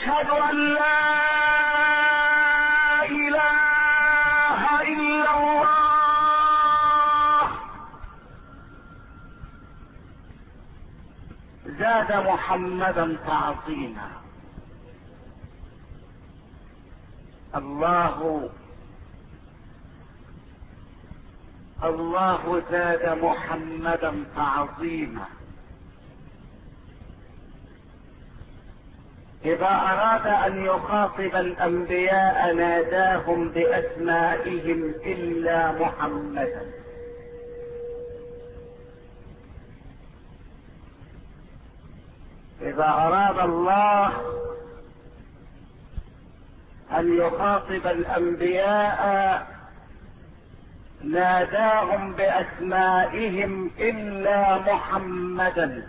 أشهد أن لا إله إلا الله. زاد محمدا تعظيما. الله زاد محمدا تعظيما. إذا أراد أن يخاطب الأنبياء ناداهم بأسمائهم إلا محمدا. إذا أراد الله أن يخاطب الأنبياء ناداهم بأسمائهم إلا محمدا.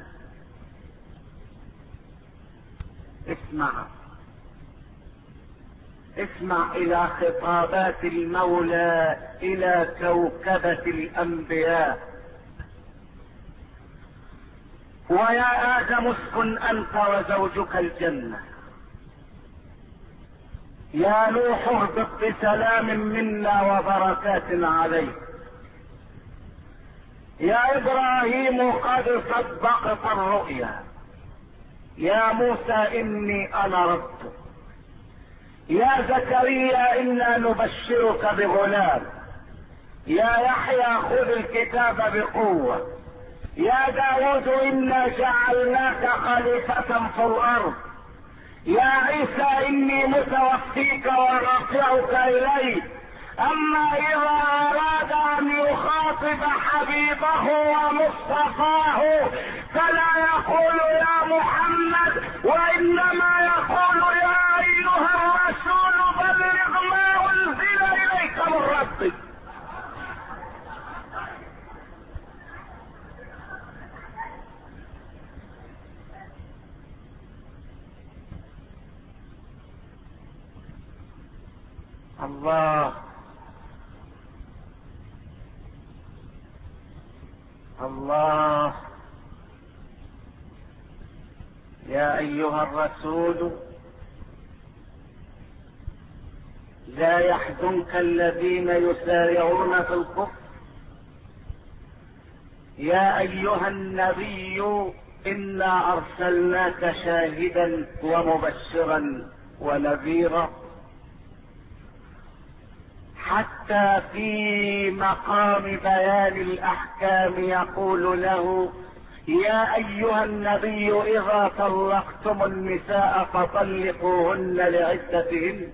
اسمع إلى خطابات المولى إلى كوكبة الأنبياء. ويا آدم اسكن أنت وزوجك الجنة. يا نوح اهبط بسلام منا وبركات عليك. يا إبراهيم قد صدقت الرؤيا. يا موسى إني أنا ربك. يا زكريا إنا نبشرك بغلام. يا يحيى خذ الكتاب بقوة. يا داود إنا جعلناك خليفة في الأرض. يا عيسى إني متوفيك ورافعك إلي. أما إذا أراد أن يخاطب حبيبه ومصطفاه فلا يقول يا محمد، وإنما يقول يا أيها الرسول بلغ ما أنزل إليك من ربك. الله يا أيها الرسول لا يحزنك الذين يسارعون في الكفر. يا أيها النبي إنا أرسلناك شاهدا ومبشرا ونذيرا. حتى في مقام بيان الأحكام يقول له يا أيها النبي إذا طلقتم النساء فطلقوهن لعدتهن.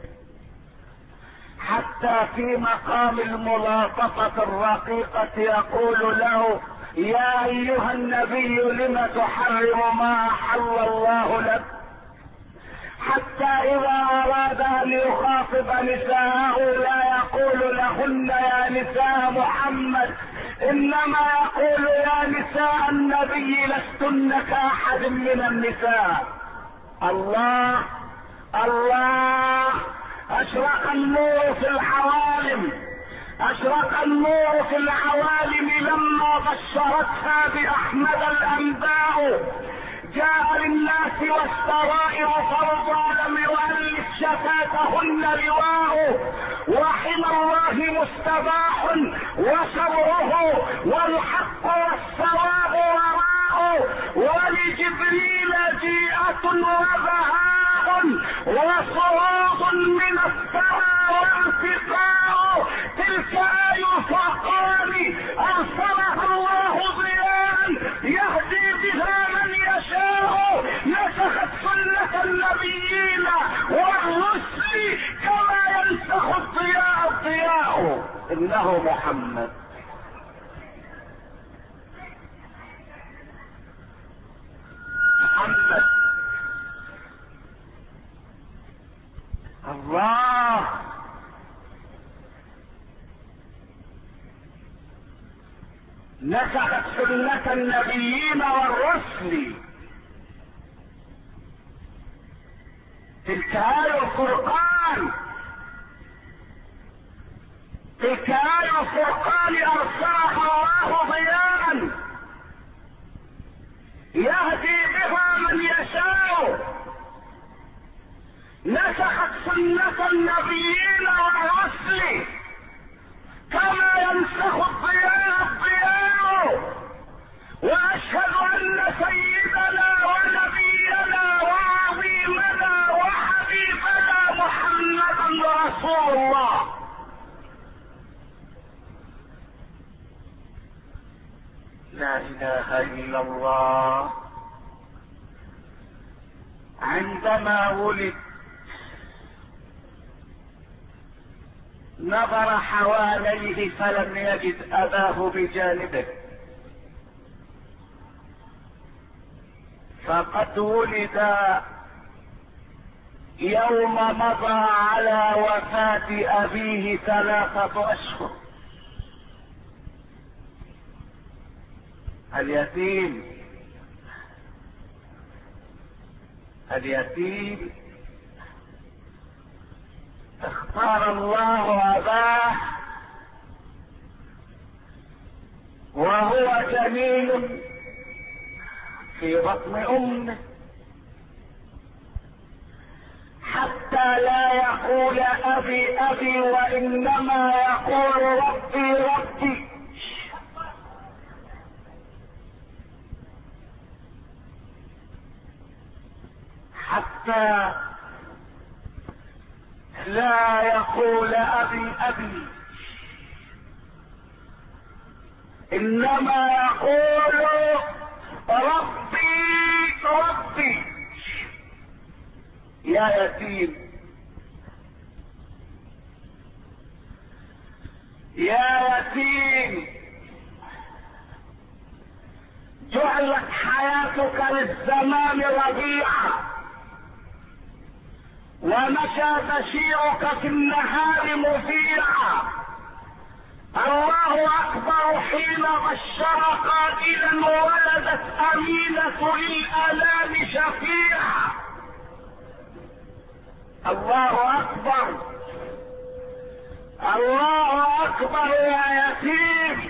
حتى في مقام الملاطفة الرقيقة يقول له يا أيها النبي لم تحرم ما أحل الله لك. حتى إذا أراد أن يخاطب نساءه لا يقول لهن يا نساء محمد، إنما يقول يا نساء النبي لستن كأحد من النساء. الله أشرق النور في العوالم، أشرق النور في العوالم لما بشرتها بأحمد الأنباء. جاء للناس والسرائر فالظالم يؤلف شفاتهن لواء. وحمى الله مستباح وشره والحق والصواب وراء. ولجبريل جيئة وبهاء وصعود من السماء وارتقاء. تلك آي الفرقان أرسلها الله ضياء يهدي بها من يشاء. نسخت سنة النبيين والرسل كما ينسخ الضياء. إنه محمد. الله نسخت سنة النبيين والرسل. تلك آي الفرقان، تلك آي الفرقان أرسلها الله ضياء يهدي بها من يشاء. نسخت سنة النبيين والرسل كما ينسخ الضياء الضياء. واشهد ان سيدنا ونبينا وعظيمنا وحبيبنا محمدا رسول الله. لا اله الا الله. عندما ولد نظر حواليه فلم يجد اباه بجانبه، فقد ولد يوم مضى على وفاة ابيه 3 اشهر. اليتيم اختار الله اباه وهو جنين في بطن امه، حتى لا يقول ابي ابي وانما يقول ربي ربي. حتى لا يقول ابي ابي انما يقول ربي ربي. يا يتيم، يا يتيم، جعلت حياتك للزمان ربيعا، ومشى بشيرك في النهار مذيعا. الله اكبر حين بشر قائلا ولدت امينة للالام شفيعا. الله اكبر، الله اكبر يا يتيم.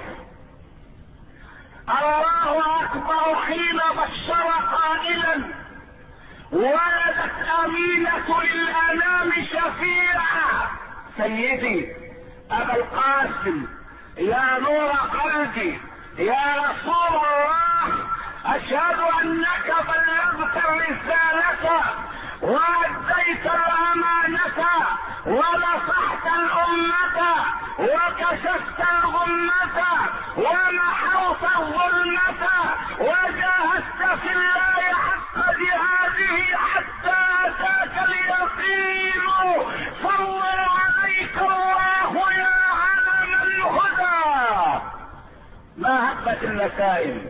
الله اكبر حين بشر قائلا ولدت امينة للانام شفيعا. سيدي ابا القاسم، يا نور قلبي، يا رسول الله، اشهد انك بلغت الرسالة واديت الامانة ونصحت الامة وكشفت الغمة ومحوت الظلمة وجاهدت في الله حق جهاده حتى اتاك اليقين. صلى عليك الله يا علم الهدى. ما هبت النسائم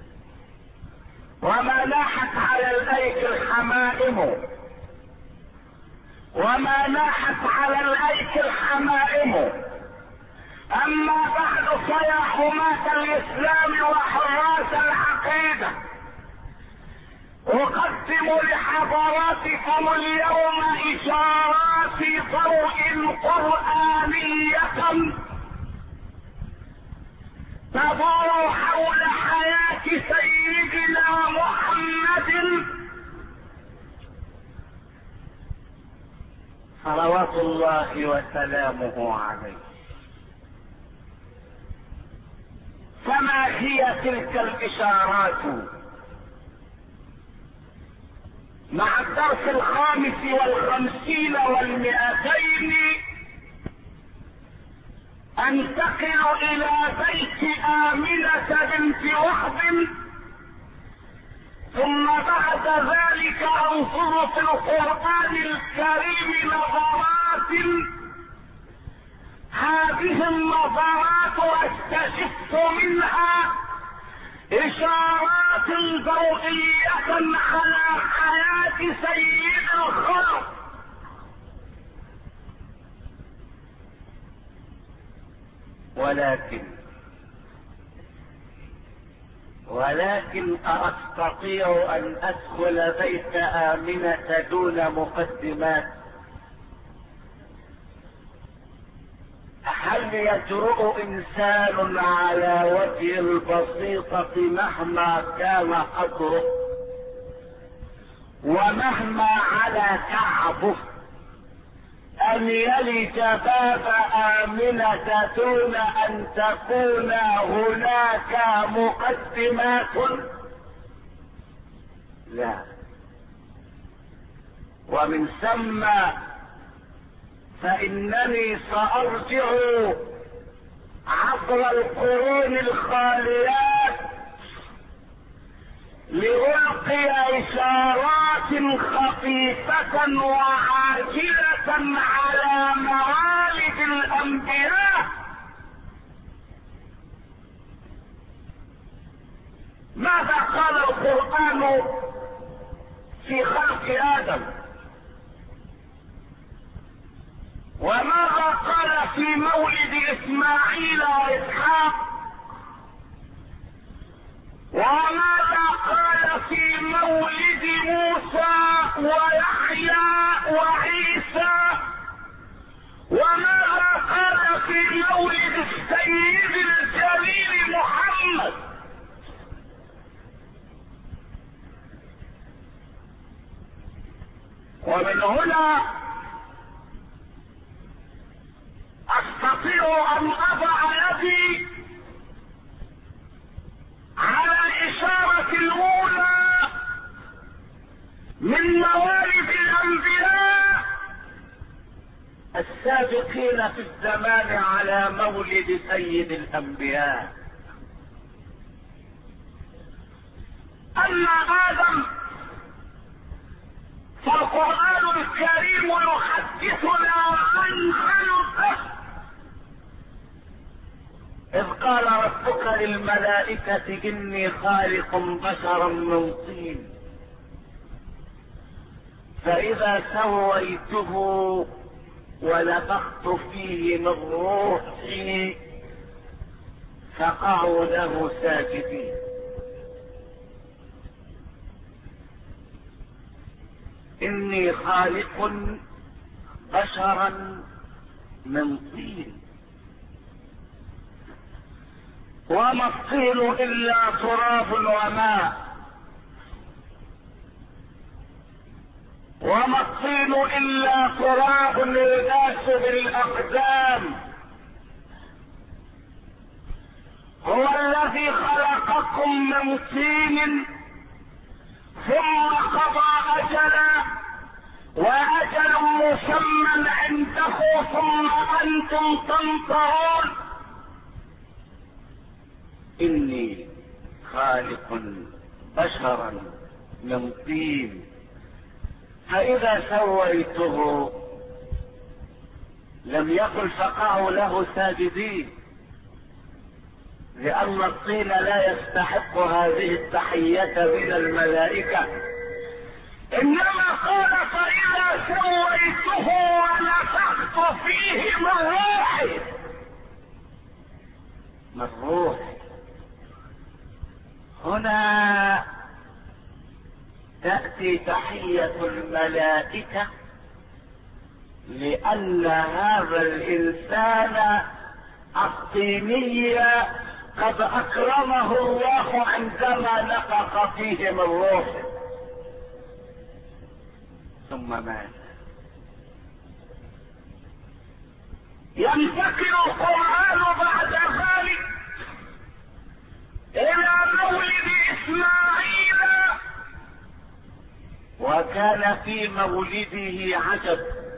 وما لاحت على الايك الحمائم، وما لاحت على الايك الحمائم. اما بعد فيا حماة الاسلام وحراس العقيدة، اقدم لحضراتكم اليوم اشارات ضوء قرآنية تدور حول حياة سيدنا محمد صلوات الله وسلامه عليه. فما هي تلك الاشارات؟ مع الدرس 55 و200 انتقل الى بيت آمنة بنت وهب، ثم بعد ذلك انظر في القرآن الكريم نظرات. هذه النظرات استشف منها اشارات ضوئية على حياة سيد الخلق. ولكن أستطيع أن أدخل بيت آمنة دون مقدمات. هل يجرؤ إنسان على وجه البسيطة مهما كان قدره ومهما على كعبه ان يلج باب آمنة دون ان تكون هناك مقدمات؟ لا. ومن ثم فانني سارجع عبر القرون الخاليات لألقي إشارات خفيفة وعاجلة على موالد الأنبياء. ماذا قال القرآن في خلق آدم؟ وماذا قال في مولد إسماعيل وإسحاق؟ وماذا قال في مولد موسى ويحيى وعيسى؟ وماذا قال في مولد السيد الجليل محمد؟ ومن هنا استطيع ان اضع يدي على الاشارة الاولى من موالد الانبياء السابقين في الزمان على مولد سيد الانبياء. اما ادم فالقرآن الكريم يحدثنا عن خلقه إذ قال ربك للملائكة إني خالق بشرا من طين فإذا سويته ونفخت فيه من روحي فقعوا له ساجدين. إني خالق بشرا من طين وما الطين إلا تراب وماء وما الطين إلا تراب يداس بالأقدام. هو الذي خلقكم من طين ثم قضى أجلا وأجل مسمى عنده ثم أنتم تنطرون. إني خالق بشرا من طين فإذا سويته لم يقل فقعوا له ساجدين لأن الطين لا يستحق هذه التحية من الملائكة، إنما قال فإذا سويته ونفخت فيه من روحي. من روحي هنا تأتي تحية الملائكة لأن هذا الإنسان الطيني قد أكرمه الله عندما نفخ فيه من روحه ثم مات. ينتقل القرآن بعد ذلك إلى مولد إسماعيل وكان في مولده عجب.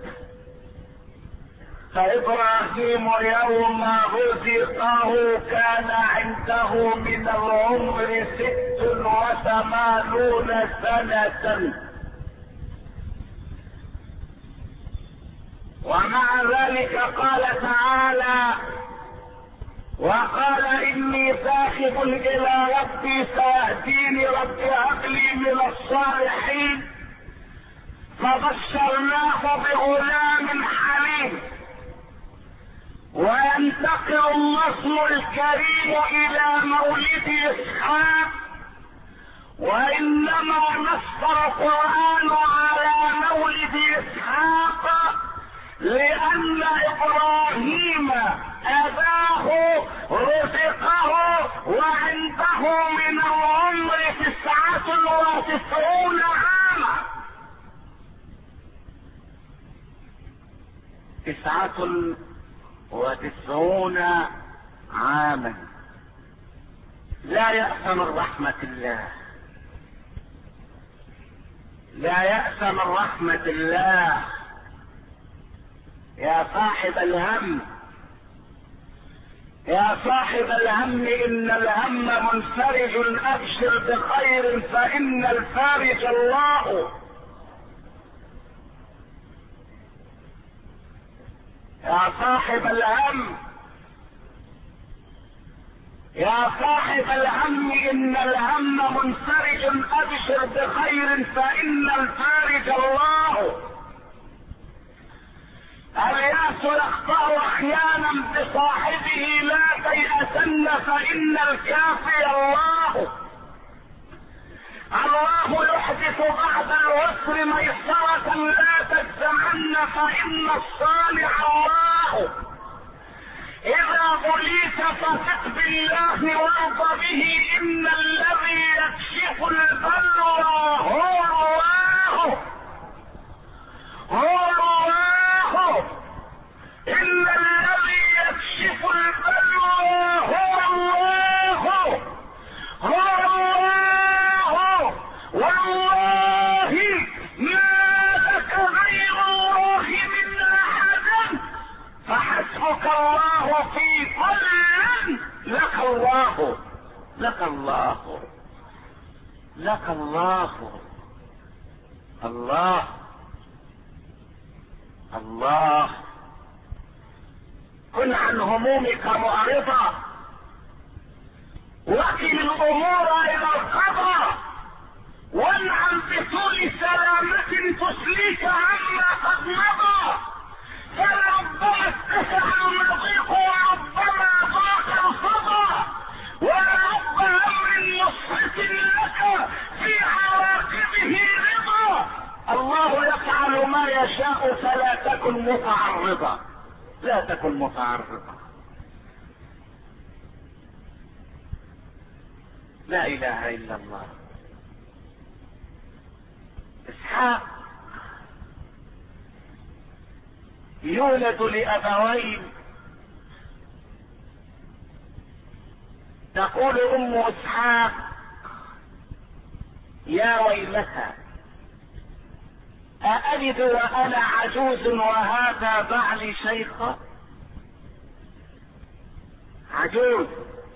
فإبراهيم يوم رزقه كان عنده من العمر 86 سنة ومع ذلك قال تعالى وقال إني ذاهب إلى ربي سيهديني ربي هب لي من الصالحين فبشرناه بغلام حليم. وينتقل النصر الكريم إلى مولد إسحاق وإنما نص القرآن على مولد إسحاق لأن إبراهيم أباه رزقه وعنده من العمر 99 عاما 99 عاما. لا يأس من رحمة الله، لا يأس من رحمة الله. يا صاحب الهم، يا صاحب الهم، إن الهم منفرج، أبشر بخير فإن الفارج الله. يا صاحب الهم، يا صاحب الهم، إن الهم منفرج، أبشر بخير فإن الفارج الله. الياس يخطأ أحيانا بصاحبه، لا تيأسن فإن الكافي الله. الله يحدث بعد العسر ميسرة، لا تجزعن فإن الصالح الله. إذا بليت فثق بالله وارض به، إن الذي يكشف البلوى هو الله، هو الله. إن الذي يكشف البلوى هو الله، هو الله. والله ما لك غير الله من أحد، فحسبك الله في كل. لك الله، لك الله، لك الله. الله الله. كن عن همومك معرضا، وكل الامور الى القضاء، وانعم بطول سلامة تسليك عما قد مضى. فلربما اتسع المضيق وربما ضاق الفضا، ولرب امر مصحف لك في عواقبه رضا. الله يفعل ما يشاء، فلا تكن متعرضا، لا تكن متعرضا. لا اله الا الله. اسحاق يولد لابوين. تقول ام اسحاق: يا ويلتى، أألد وأنا عجوز وهذا بعلي شيخا؟ عجوز،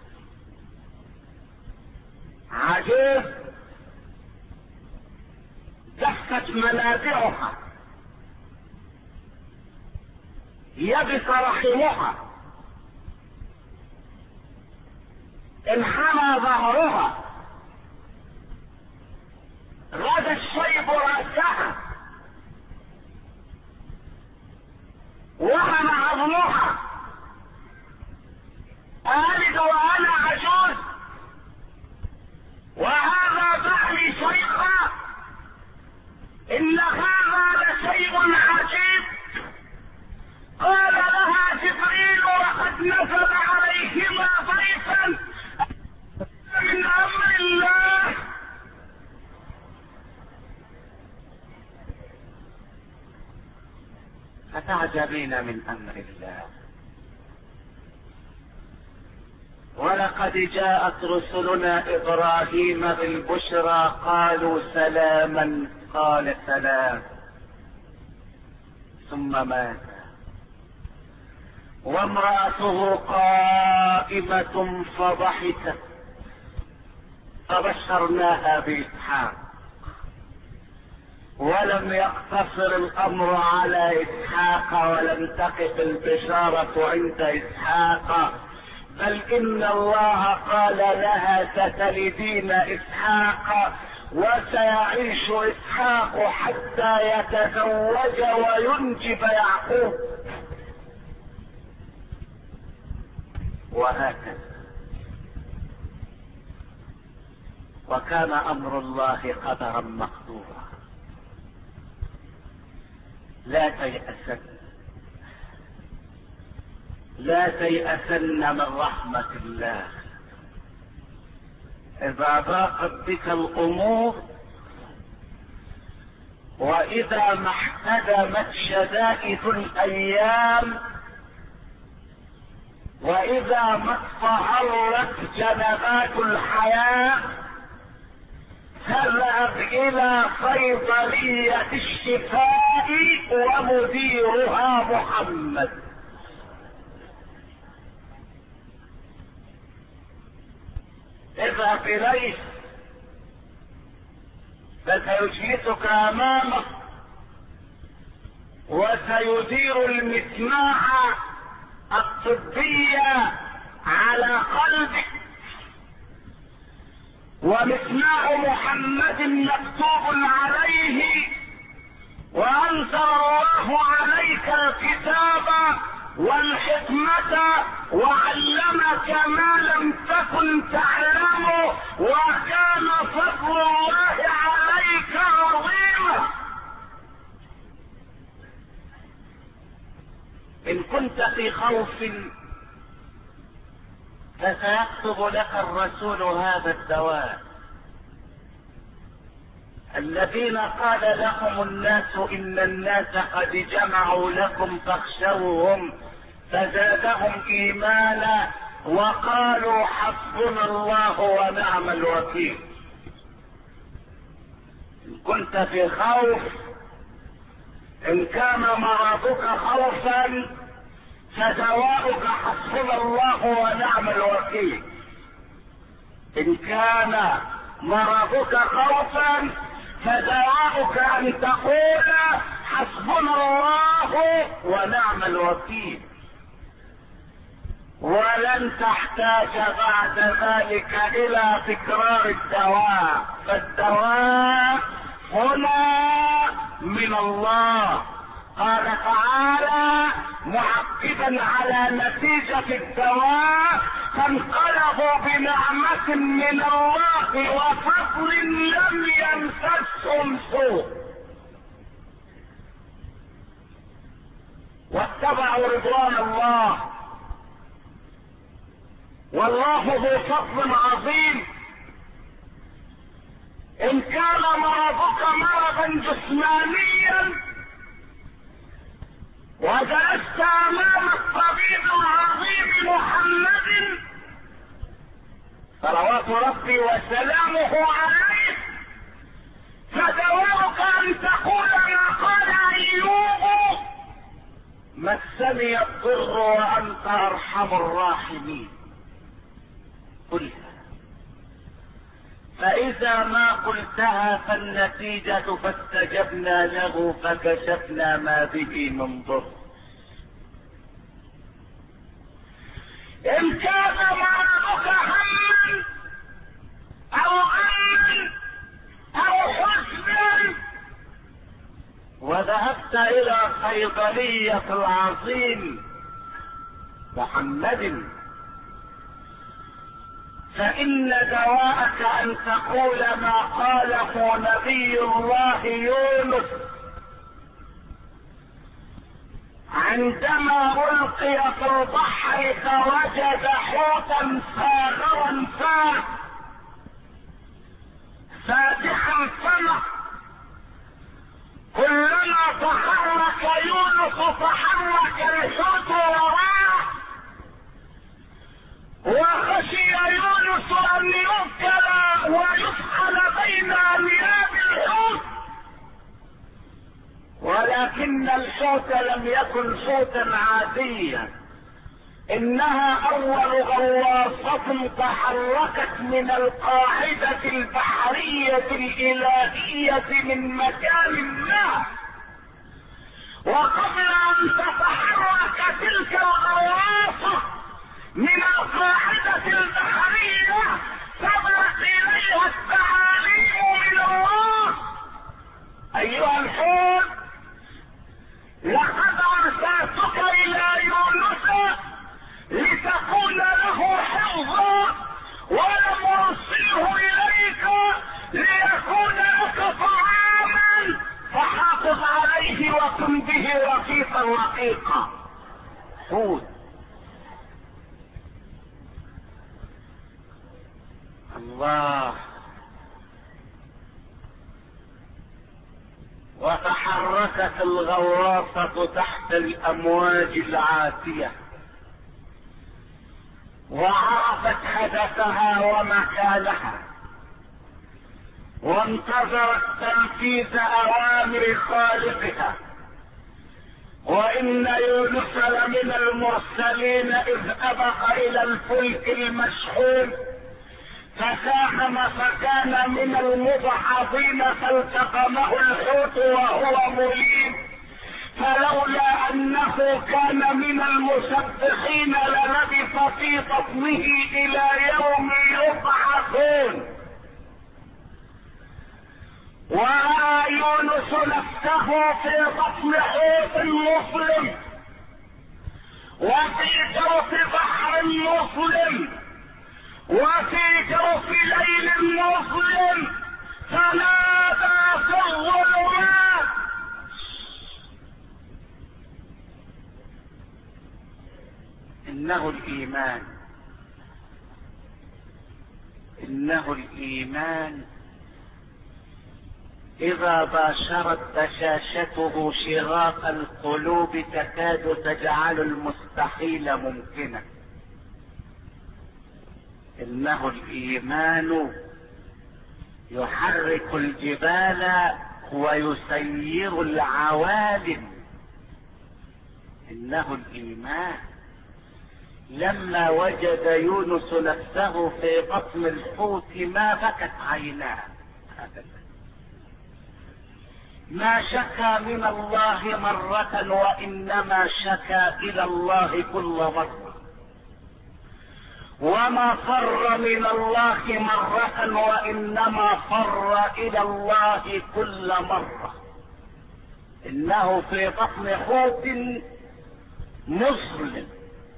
عجوز جفت منابعها، يبس رحمها، انحنى ظهرها، غدا الشيب رأسها، وهن عظمها. ألد وأنا عجوز وهذا بعلي شيخا؟ إن هذا لشيء عجيب. قال لها جبريل: وقد نزل عليهما ضيفا من أمر الله. أتعجبين من أمر الله؟ ولقد جاءت رسلنا إبراهيم بالبشرى قالوا سلاما، قال سلام، ثم مات. وامرأته قائمة فضحكت، فبشرناها بإسحاق. ولم يقتصر الأمر على إسحاق، ولم تقف البشارة عند إسحاق، بل إن الله قال لها: ستلدين إسحاق، وسيعيش إسحاق حتى يتزوج وينجب يعقوب. وهكذا. وكان أمر الله قدرا مقدورا. لا تيأسن، لا تيأسن من رحمة الله. إذا ضاقت بك الأمور واذا ما احتدمت شدائد الايام، واذا ما اصطهرت جنبات الحياة، فاذهب الى صيدلية الشفاء ومديرها محمد. اذهب اليه فسيجلسك امامه وسيدير المسماع الطبية على قلبك، ومسماع محمد مكتوب عليه: وانزل الله عليك الكتاب والحكمة وعلمك ما لم تكن تعلم وكان فضل الله عليك عظيما. ان كنت في خوف فسيكتب لك الرسول هذا الدواء. الذين قال لهم الناس ان الناس قد جمعوا لكم فاخشوهم فزادهم ايمانا وقالوا حسبنا الله ونعم الوكيل. ان كنت في خوف، ان كان مرضك خوفا فدواؤك حسبنا الله ونعم الوكيل. ان كان مرضك خوفا فدواؤك ان تقول حسبنا الله ونعم الوكيل، ولن تحتاج بعد ذلك الى تكرار الدواء، فالدواء هنا من الله. قال تعالى معقبا على نتيجة الدواء: فانقلبوا بنعمة من الله وفضل لم يمسسهم سوء واتبعوا رضوان الله، والله ذو فضل عظيم. ان كان مرضك مرضا جسمانيا وجلست امام الطبيب العظيم محمد صلوات ربي وسلامه عليه، فدواؤك ان تقول ما قال ايوب: مسني الضر وانت ارحم الراحمين. قلها، فاذا ما قلتها فالنتيجة فاستجبنا له فكشفنا ما به من ضر. ان كان مرضك هما او غما او حزنا وذهبت الى صيدلية العظيم محمد، فإن دواءك أن تقول ما قاله نبي الله يونس عندما ألقي في البحر فوجد حوتا صاغرا فاتحا فمه، كلما تحرك يونس تحرك الحوت وراه، وخشي يونس ان يبتل ويفحل بين انياب الحوت، ولكن الحوت لم يكن حوتا عاديا، انها اول غواصة تحركت من القاعدة البحرية الالهية من مكان ما، وقبل ان تتحرك تلك الغواصة من القاعدة البحرية سبقت اليها التعاليم من الله: ايها الحوت لقد ارسلتك الى يونس لتكون له حفظا، ولم ارسله اليك ليكون لك طعاما، فحافظ عليه وكن به رفيقا رقيقا. حوت. الله. وتحركت الغواصة تحت الامواج العاتية وعرفت حدثها ومكانها، وانتظرت تنفيذ اوامر خالقها. وان يونس لمن المرسلين اذ ابق الى الفلك المشحون فساهم فكان من المدحضين فالتقمه الحوت وهو مليم، فلولا انه كان من المسبحين للبث في بطنه الى يوم يبعثون. ورأى يونس نفسه في بطن حوت مسلم وفي جوف بحر مسلم وفي جوف ليل مظلم، فنادى في الظلمات انه الايمان، انه الايمان اذا باشرت بشاشته شراق القلوب تكاد تجعل المستحيل ممكنا. انه الايمان يحرك الجبال ويسير العوالم. انه الايمان. لما وجد يونس نفسه في بطن الحوت ما بكت عيناه ابدا، ما شكا من الله مرة وانما شكا الى الله كل مرة، وما فر من الله مرة وانما فر الى الله كل مرة. انه في بطن حوت مسلم،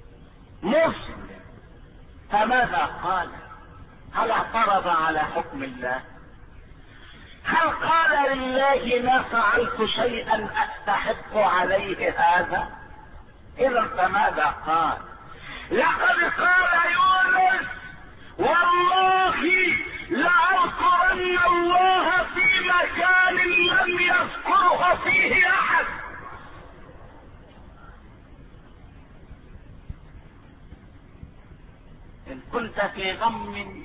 فماذا قال؟ هل اعترض على حكم الله؟ هل قال لله ما فعلت شيئا استحق عليه هذا؟ اذا فماذا قال؟ لقد قال يونس والله لأذكرن الله في مكان لم يذكره فيه احد. ان كنت في غم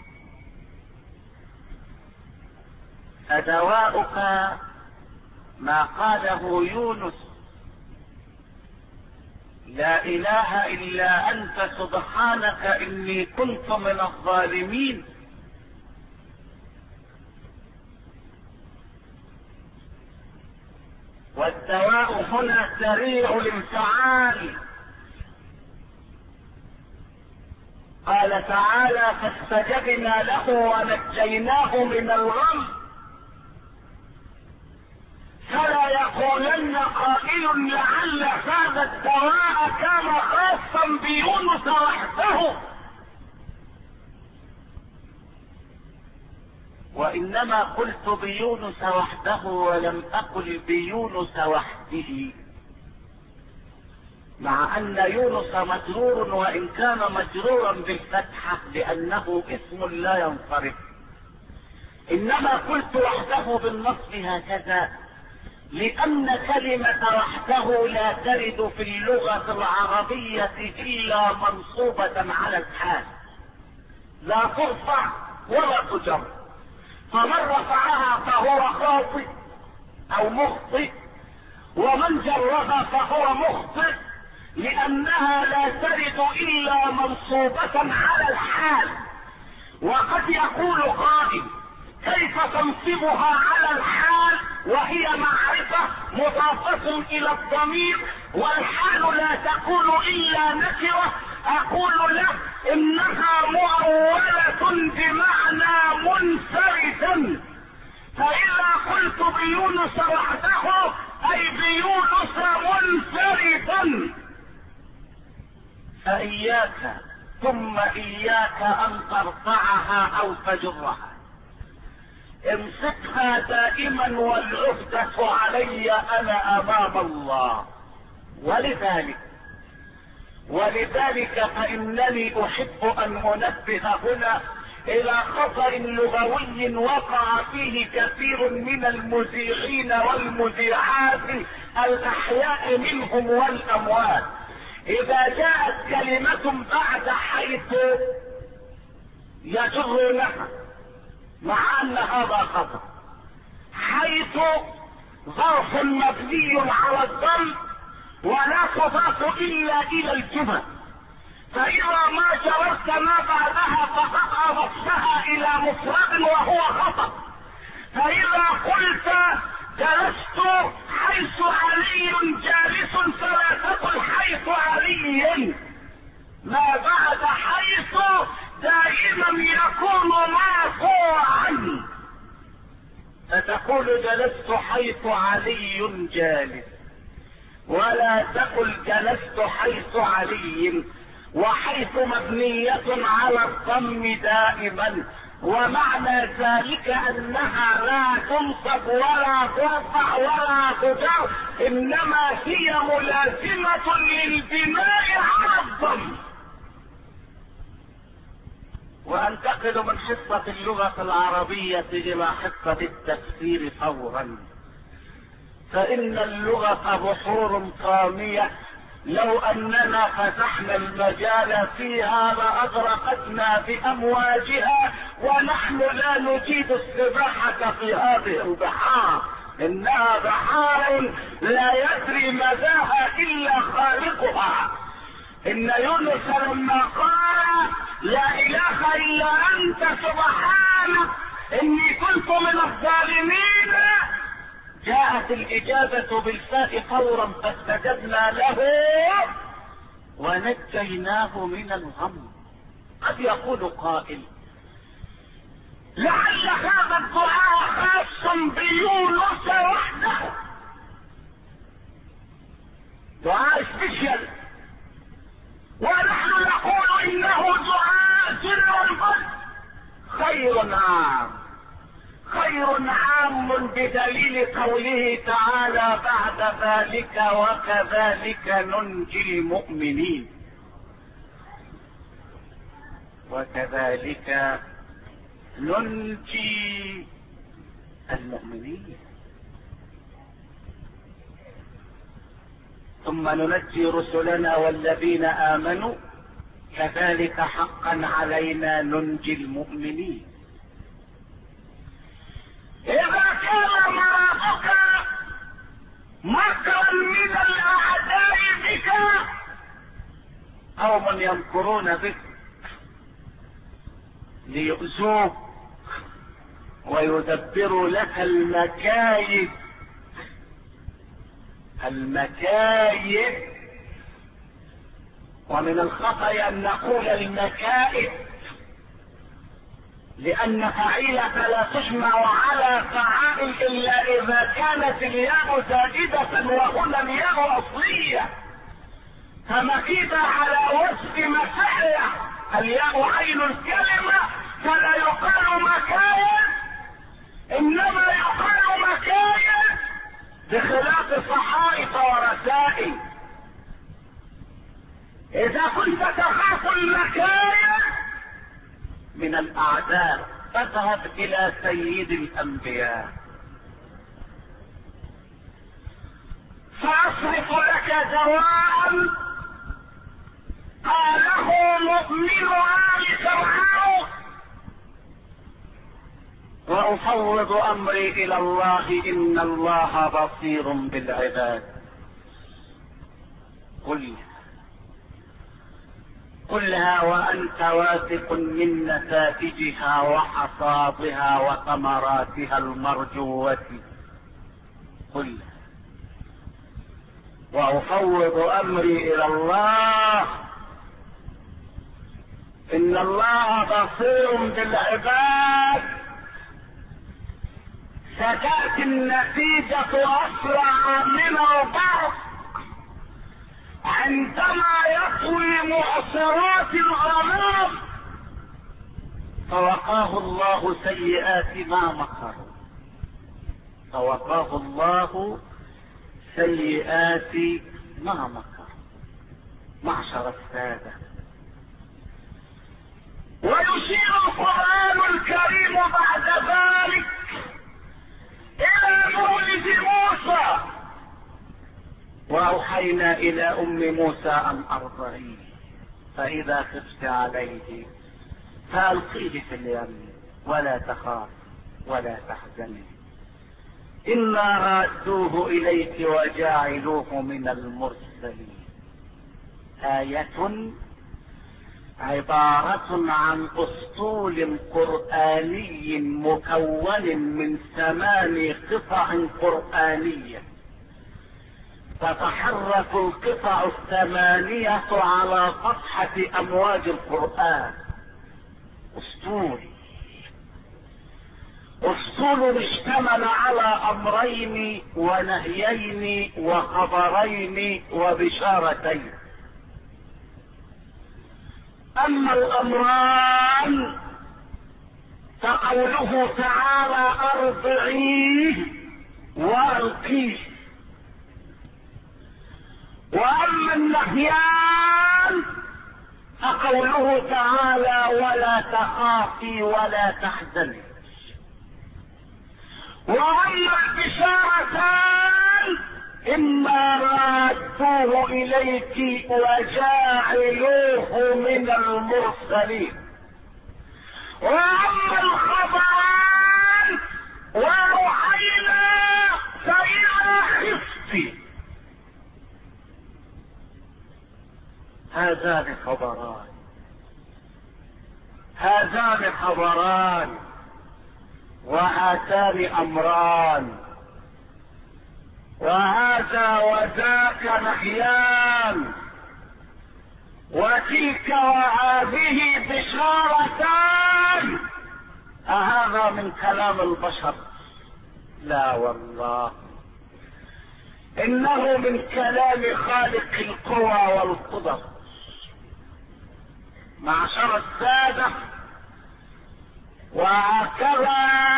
فدواؤك ما قاله يونس: لا اله الا انت سبحانك اني كنت من الظالمين. والدواء هنا سريع الانفعال. قال تعالى: فاستجبنا له ونجيناه من الغم. فلا يقولن قائل لعل هذا الدواء كان خاصا بيونس وحده، وانما قلت بيونس وحده ولم اقل بيونس وحده، مع ان يونس مجرور وان كان مجرورا بالفتحة لانه اسم لا ينصرف. انما قلت وحده بالنصب هكذا لان كلمة وحده لا ترد في اللغة العربية الا منصوبة على الحال، لا ترفع ولا تجر، فمن رفعها فهو خاطئ او مخطئ، ومن جرها فهو مخطئ، لانها لا ترد الا منصوبة على الحال. وقد يقول قائل: كيف تنصبها على الحال وهي معرفة مضافة الى الضمير والحال لا تكون الا نكرة؟ اقول لك انها مؤولة بمعنى منفردا، فاذا قلت بيونس وحده اي بيونس منفردا. فاياك ثم اياك ان ترفعها او تجرها، امسكها دائما والعهدة علي انا امام الله. ولذلك فانني احب ان انبه هنا الى خطأ لغوي وقع فيه كثير من المذيعين والمذيعات الاحياء منهم والاموات. اذا جاءت كلمة بعد حيث يجرونها، مع ان هذا خطأ. حيث ظرف مبني على الضم ولا تضاف الا الى الجمل، فاذا ما جررت ما بعدها فقد اضفتها الى مفرد وهو خطأ. فاذا قلت جلست حيث علي جالس فلا تقل حيث علي، ما بعد حيث دائما يكون مرفوعا، فتقول جلست حيث علي جالس، ولا تقل جلست حيث علي. وحيث مبنية على الضم دائما، ومعنى ذلك انها لا تنصب ولا ترفع ولا تجر، انما هي ملازمة للبناء على الضم. وانتقل من حصة اللغة العربية الى حصة التفسير فورا، فان اللغة بحور طامية، لو اننا فتحنا المجال فيها لاغرقتنا بامواجها، ونحن لا نجيد السباحة في هذه البحار. انها بحار لا يدري مداها الا خالقها. ان يونس لما قال لا اله الا انت سبحانك اني كنت من الظالمين، جاءت الاجابة بالفاء فورا، فاستجبنا له ونجيناه من الغم. قد يقول قائل لعل هذا الدعاء خاص بيونس وحده، دعاء سبيشال، ونحن نقول انه دعاء سر القلب خير عام، خير عام بدليل قوله تعالى بعد ذلك وكذلك ننجي المؤمنين، وكذلك ننجي المؤمنين. ثم ننجي رسلنا والذين آمنوا كذلك حقا علينا ننجي المؤمنين. إذا كان مرادك مكرا من الأعداء بك، قوم يمكرون بك ليؤذوك ويدبروا لك المكايد، ومن الخطأ أن نقول المكائد، لأن فعيلة لا تجمع على فعائل إلا إذا كانت الياء زائدة وهنا الياء أصلية، فمكيدة على وصف مسحية، الياء عين الكلمة، فلا يقال مكايد، إنما يقال مكايد بخلاف صحائف ورسائل. إذا كنت تخاف المكايد من الأعداء فاذهب إلى سيد الأنبياء فأصرف لك دواء قاله مؤمن آل فرعون، وأفوض أمري إلى الله إن الله بصير بالعباد. قلها وأنت واثق من نتائجها وحصادها وثمراتها المرجوة. قل وأفوض أمري إلى الله إن الله بصير بالعباد. ستأتي النتيجة أسرع من البرق عندما يطوي معصرات الغمام. فوقاه الله سيئات ما مكروا، فوقاه الله سيئات ما مكروا. معشر السادة، ويشير القرآن الكريم بعد ذلك إلى مولد موسى: وأوحينا إلى أم موسى أن أرضعيه فإذا خفت عليه فألقيه في اليم ولا تخاف ولا تحزني إنا رادوه إليك وجاعلوه من المرسلين. آية عبارة عن أسطول قرآني مكون من 8 قطع قرآنية تتحرك القطع 8 على صفحة أمواج القرآن. أسطول اشتمل على أمرين ونهيين وخبرين وبشارتين. أما الأمران فقوله تعالى: أرضعيه وألقيه. وأما النهيان فقوله تعالى: ولا تخافي ولا تحزني. وأما البشارتان: إنا رادوه إليك وجاعلوه من المرسلين. وأما الخبران: وأوحينا فإذا خفت. هذان خبران وهاتان أمران، وهذا وذاك نهيان، وتلك وهذه بشارتان. أهذا من كلام البشر؟ لا والله، إنه من كلام خالق القوى والقدر. معشر السادة، وهكذا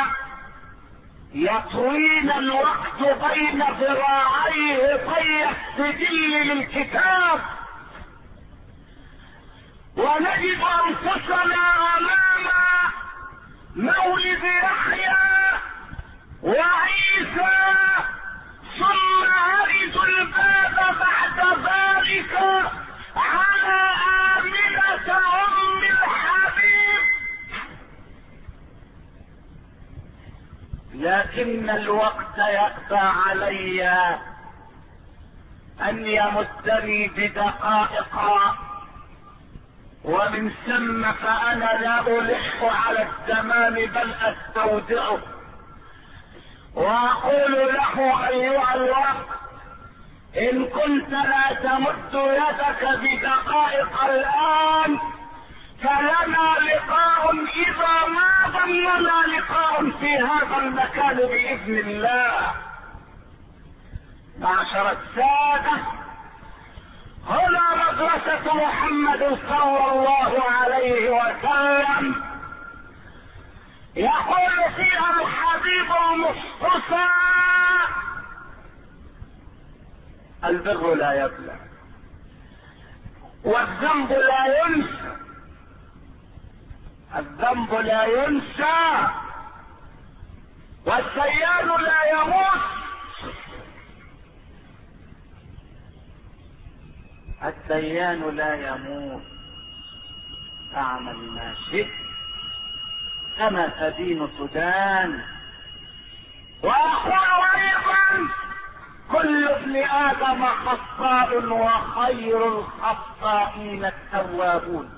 يطوينا الوقت بين ذراعيه طي السجل للكتاب، ونجد أنفسنا أمام مولد يحيى وعيسى، ثم نرد الباب بعد ذلك على آمنة أم الحبيب. لكن الوقت يأبى علي أن يمدني بدقائق، ومن ثم فأنا لا ألح على الزمان بل أستودعه، وأقول له: أيها الوقت، إن كنت لا تمد يدك بدقائق الآن فلنا لقاء إذا ما ظننا لقاء في هذا المكان بإذن الله. معشر السادة، هنا مدرسة محمد صلى الله عليه وسلم، يقول فيها الحبيب المصطفى: البر لا يبلى، والذنب لا ينسى، الذنب لا ينسى، والسيان لا يموت. الديان لا يموت، اعمل ما شئت كما تدين تدان. واقول ايضا: كل ابن ادم خطاء وخير الخطائين التوابون.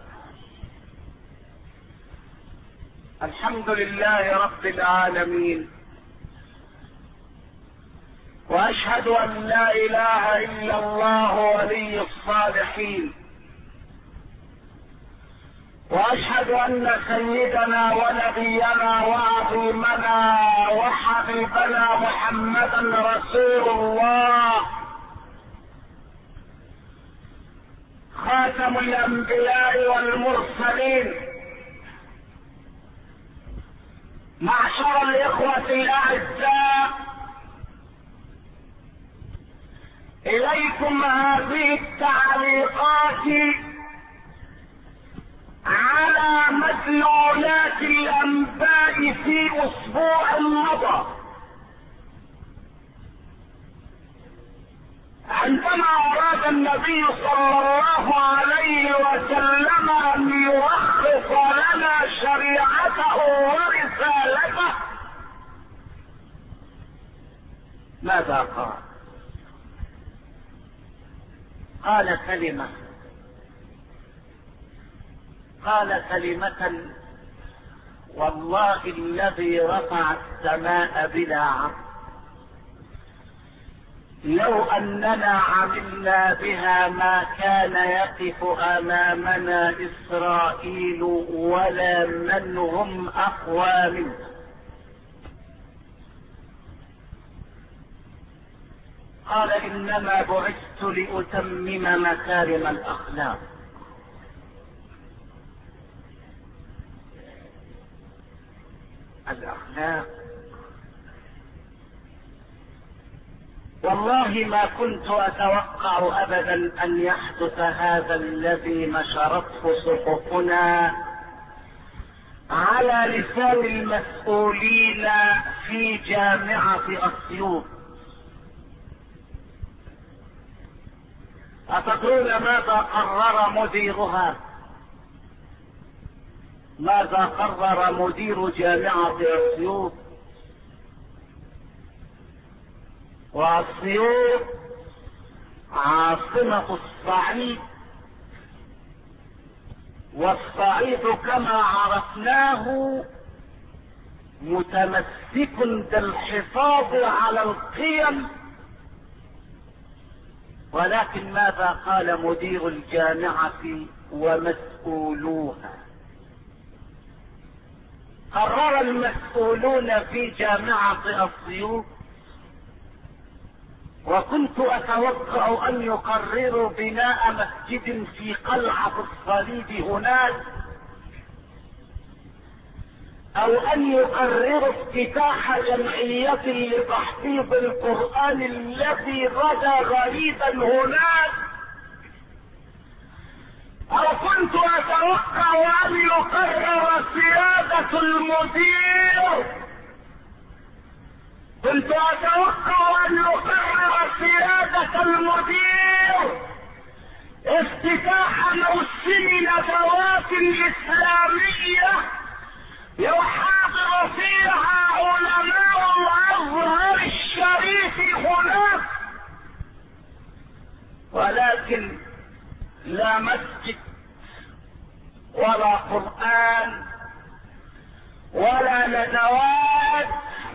الحمد لله رب العالمين، واشهد ان لا اله الا الله ولي الصالحين، واشهد ان سيدنا ونبينا وعظيمنا وحبيبنا محمدا رسول الله، خاتم الانبياء والمرسلين. معشر الاخوة الاعزاء، اليكم هذه التعليقات على مدلولات الانباء في اسبوع مضى، عندما اراد النبي صلى الله عليه وسلم ان يلخص لنا شريعته ورسالته ماذا قال؟ قال كلمة، قال كلمة والله الذي رفع السماء بلا عرض لو اننا عملنا بها ما كان يقف امامنا اسرائيل ولا من هم اقوى منه. قال انما بعثت لاتمم مكارم الاخلاق. الاخلاق والله ما كنت اتوقع ابدا ان يحدث هذا الذي نشرته صحفنا على لسان المسؤولين في جامعة اسيوط. أتدرون ماذا قرر مديرها؟ ماذا قرر مدير جامعة اسيوط؟ واسيوط عاصمة الصعيد، والصعيد كما عرفناه متمسك بالحفاظ على القيم، ولكن ماذا قال مدير الجامعة ومسؤولوها؟ قرر المسؤولون في جامعة اسيوط، وكنت اتوقع ان يقرروا بناء مسجد في قلعة الصليب هناك، او ان يقرروا افتتاح جمعية لتحفيظ القرآن الذي غدا غريبا هناك، او كنت اتوقع ان يقرر سيادة المدير، كنت اتوقع ان يقرر سيادة المدير افتتاح موسم ندوات اسلامية يحاضر فيها علماء الازهر الشريف هناك، ولكن لا مسجد ولا قرآن ولا ندوات،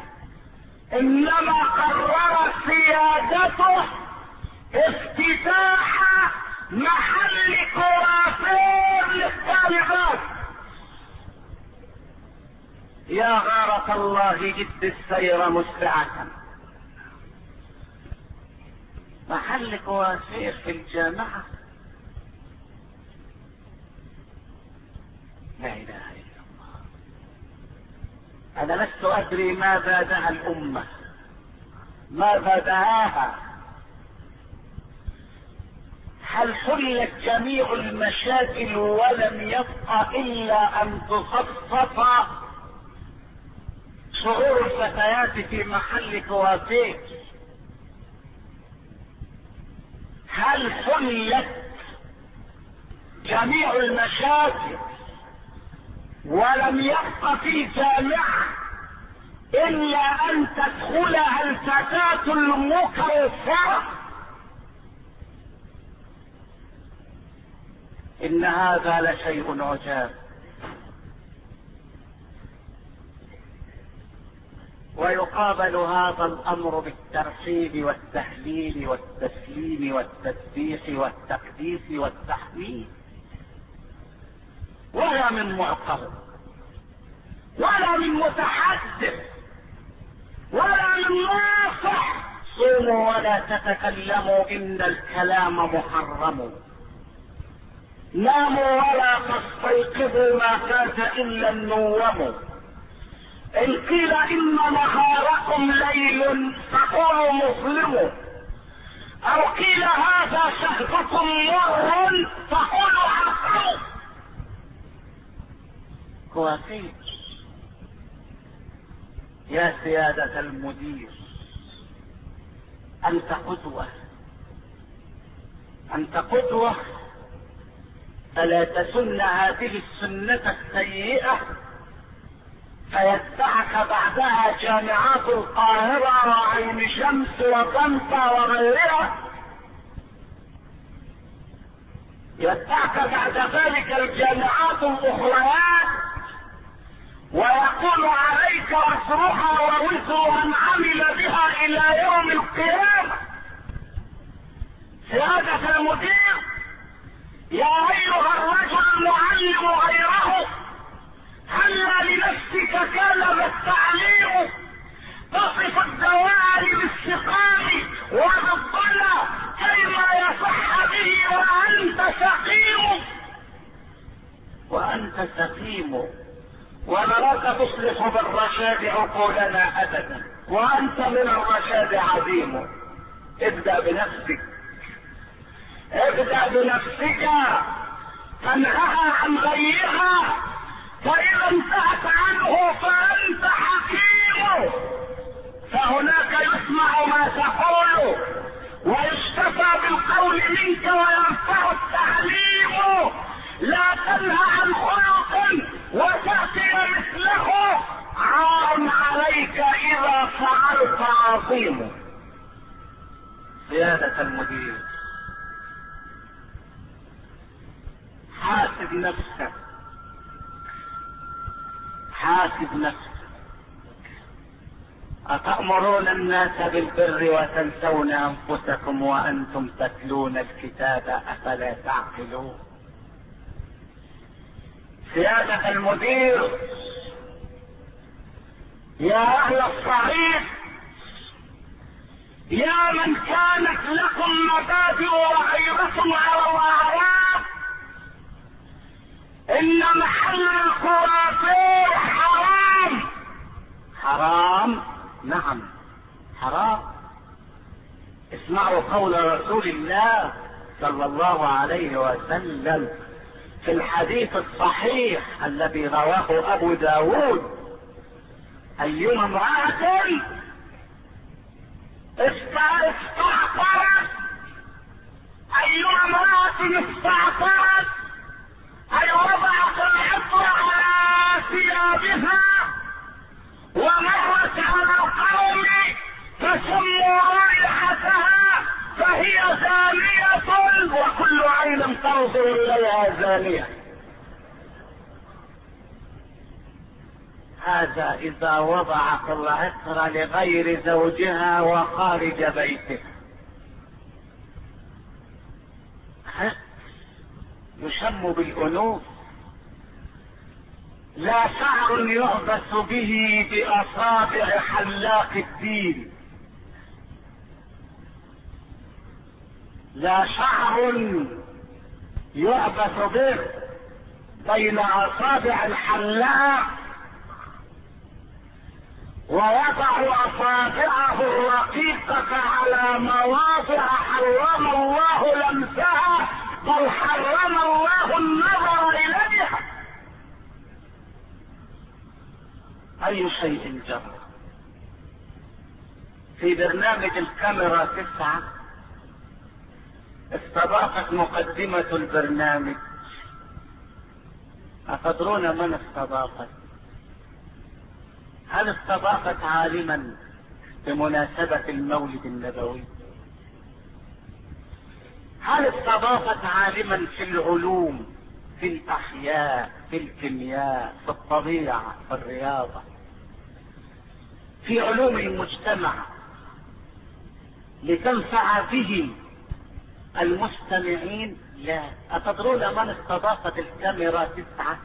انما قرر سيادته افتتاح محل كوافير للطالبات. يا غارة الله جد السير مسرعة، محل كوافير في الجامعة؟ لا اله الا الله. انا لست ادري ماذا دعا الامة، ماذا دعاها. هل حلت جميع المشاكل ولم يبق الا ان تصفصف شعور الفتيات في محل كوافير؟ هل حلت جميع المشاكل ولم يبق في جامعة الا ان تدخلها الفتاة المكرسة؟ ان هذا لشيء عجاب. ويقابل هذا الامر بالترحيب والتهليل والتسليم والتسبيح والتقديس والتحميد، ولا من معترض ولا من متحدث ولا من ناصح. صوموا ولا تتكلموا ان الكلام محرم، ناموا ولا تستيقظوا ما فات الا النوم، ان قيل ان نهاركم ليل فقولوا مظلم، او قيل هذا شهركم مر فقولوا حقه. الفقير. يا سيادة المدير، أنت قدوة، أنت قدوة، فلا تسن هذه السنة السيئة فيتبعك بعدها جامعات القاهرة وعين شمس وطنطا وغيرها، يتبعك بعد ذلك الجامعات الأخريات ويكون عليك وزرها ووزر من عمل بها إلى يوم القيامة. سيادة المدير، يا أيها الرجل المعلم غيره، هل لنفسك كان التعليم تصف الدواء بالسقام وبالضلع كيما يصح به وأنت سقيم، وأنت سقيم، ونراك تصلح بالرشاد عقولنا أبدا، وأنت من الرشاد عظيم. ابدأ بنفسك، ابدأ بنفسك، تنهها عن غيرها، فإذا انتهت عنه فأنت حكيم، فهناك يسمع ما تقول ويشتفى بالقول منك وينفع التعليم. لا تنهى عن خلق وتأتي مثله، عار عليك إذا فعلت عظيم. سيادة المدير، حاسب نفسك، حاسب نفسك. أتأمرون الناس بالبر وتنسون أنفسكم وأنتم تتلون الكتاب أفلا تعقلون؟ سيادة المدير، يا أهل الصعيد، يا من كانت لكم مبادئ وغيرة على الأعراب، إن محل الخرافات حرام. حرام؟ نعم حرام. اسمعوا قول رسول الله صلى الله عليه وسلم في الحديث الصحيح الذي رواه أبو داود: أيما امرأة استعطرت، أيما امرأة استعطرت أي وضعت العطر على ثيابها ومرت على القوم فشموا رائحتها فهي زانية، وكل عين تنظر إليها زانية. هذا إذا وضعت العطر لغير زوجها وخارج بيتها، يشم بالأنوف، لا شعر يعبث به بأصابع حلاق الدين، لا شعر يعبث به بين أصابع الحلاق ووضع أصابعه الرقيقة على مواضع حرم الله لمسها، بل حرم الله النظر إليها. أي شيء جرى. في برنامج الكاميرا 9 استضافت مقدمة البرنامج، أتدرون من استضافت؟ هل استضافت عالما بمناسبة المولد النبوي؟ هل استضافت عالما في العلوم، في الأحياء، في الكيمياء، في الطبيعة، في الرياضة، في علوم المجتمع، لتنفع به المستمعين؟ لا. أتدرون من استضافت الكاميرا 9؟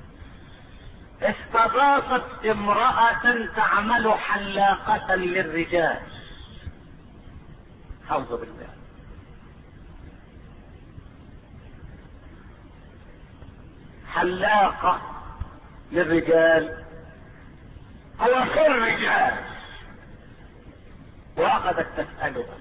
استضافت امرأة تعمل حلاقة للرجال. أعوذ بالله. حلاقة للرجال، هو خير الرجال، وأخذت تسألها: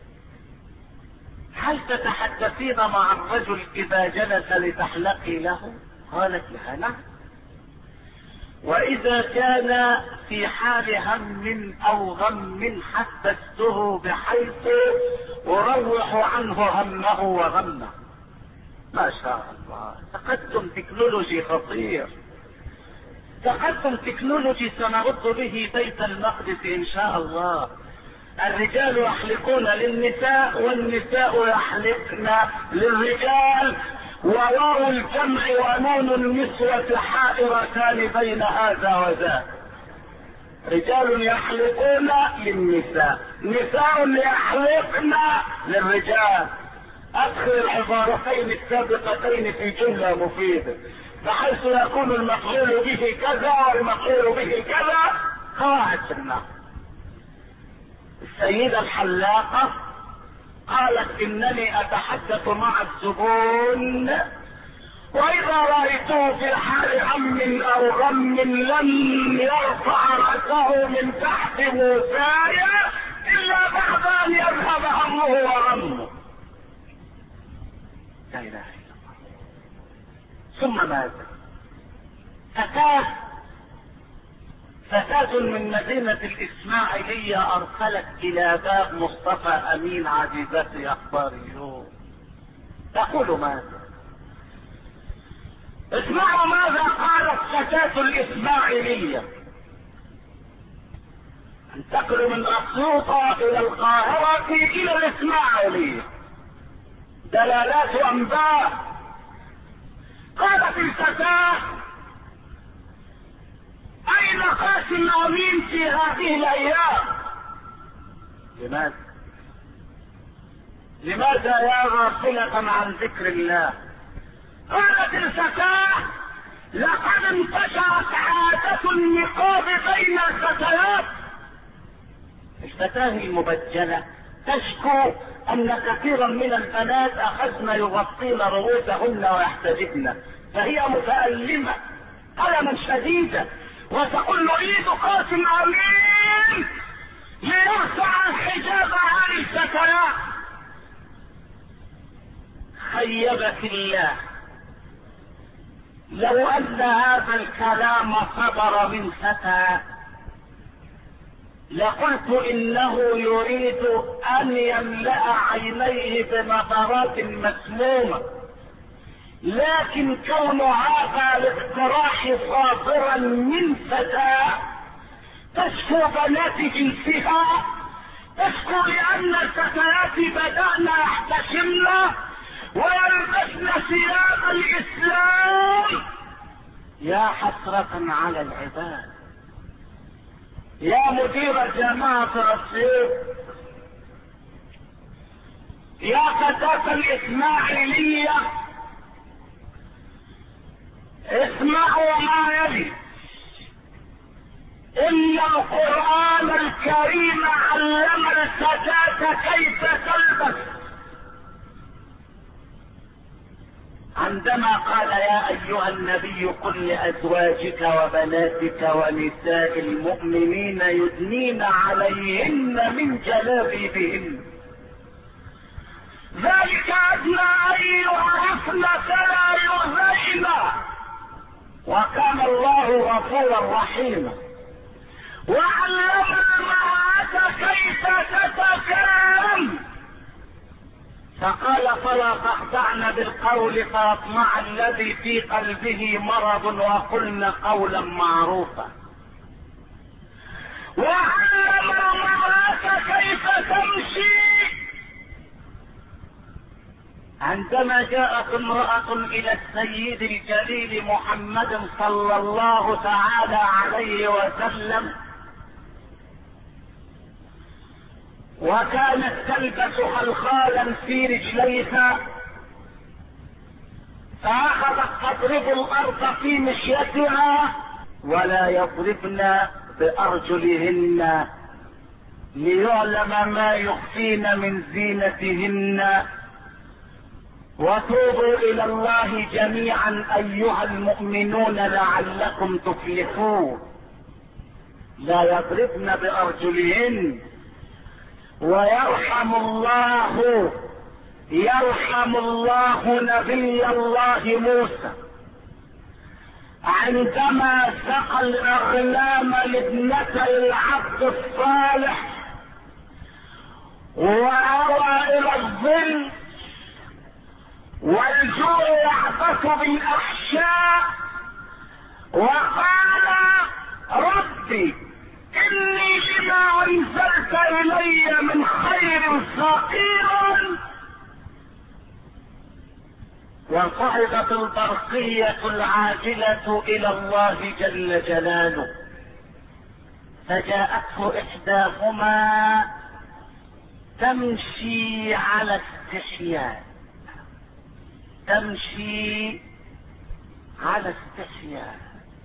هل تتحدثين مع الرجل إذا جلس لتحلقي له؟ قالت لها: نعم. وإذا كان في حال هم أو غم حدثته بحيث أروح عنه همه وغمه. ما شاء الله، تقدم تكنولوجي خطير، تقدم تكنولوجي سنرد به بيت المقدس إن شاء الله. الرجال يحلقون للنساء والنساء يحلقن للرجال، وواو الجمع ونون النسوة حائرتان بين هذا وذاك. رجال يحلقون للنساء، نساء يحلقن للرجال. ادخل العبارتين السابقتين في جملة مفيدة بحيث يكون المفعول به كذا والمفعول به كذا. قواعد في النحو. السيدة الحلاقة قالت انني اتحدث مع الزبون واذا رايته في حال هم او غم لم يرفع راسه من تحت موسايا الا بعد ان يذهب همه وغمه. لا اله الا الله. ثم ماذا؟ فتاة من مدينة الإسماعيلية أرسلت إلى باب مصطفى أمين عزيزتي أخباريون تقول ماذا؟ اسمعوا ماذا قالت فتاة الإسماعيلية. انتقل من أسيوطة إلى القاهرة إلى الإسماعيلية، دلالات أنباء. قالت الفتاة: أين قاسم أمين في هذه الأيام؟ لماذا يا غافلة عن ذكر الله؟ قالت الفتاة: لقد انتشرت عادة النقاب بين الفتيات. الفتاة المبجلة تشكو أن كثيرا من البنات أخذن يغطين رؤوسهن ويحتجبن، فهي متألمة ألما شديدا وتقول اريد قاسم امين ليرفع الحجاب عن الفتيات. خيبك الله، لو ان هذا الكلام صدر من فتى لقلت انه يريد ان يملأ عينيه بنظرات مسمومة، لكن كون هذا الاقتراح صادرا من فتاة تشكو بنات جنسها، تشكو لان الفتيات بدأن يحتشمن ويلبسن ثياب الاسلام. يا حسرة على العباد. يا مدير جماعة الرسول، يا فتاة الاسماعيلية، اسمعوا ما يلي. ان القرآن الكريم علم الفتاة كيف تلبس عندما قال: يا ايها النبي قل لازواجك وبناتك ونساء المؤمنين يدنين عليهن من جلابيبهن ذلك ادنى ان يعرفن فلا يؤذين وكان الله غفورا رحيما. وعلم المرأة كيف تتكلم فقال: فلا تخضعن بالقول فيطمع الذي في قلبه مرض وقلن قولا معروفا. وعلم المرأة كيف تمشي. عندما جاءت امرأة الى السيد الجليل محمد صلى الله تعالى عليه وسلم وكانت تلبس خلخالا في رجليها فاخذت تضرب الارض في مشيتها ولا يضربن بارجلهن ليعلم ما يخفين من زينتهن. وتوبوا الى الله جميعا ايها المؤمنون لعلكم تفلحون. لا يضربن بارجلهن. ويرحم الله نبي الله موسى عندما سقى الاغلام لابنتي العبد الصالح وأوى إلى الظل والجوع يعبث بالأحشاء وقال ربي إني لما أنزلت إلي من خير فقير، وصعدت البرقية العاجلة إلى الله جل جلاله، فجاءته إحداهما تمشي على استحياء، تمشي على استحياء.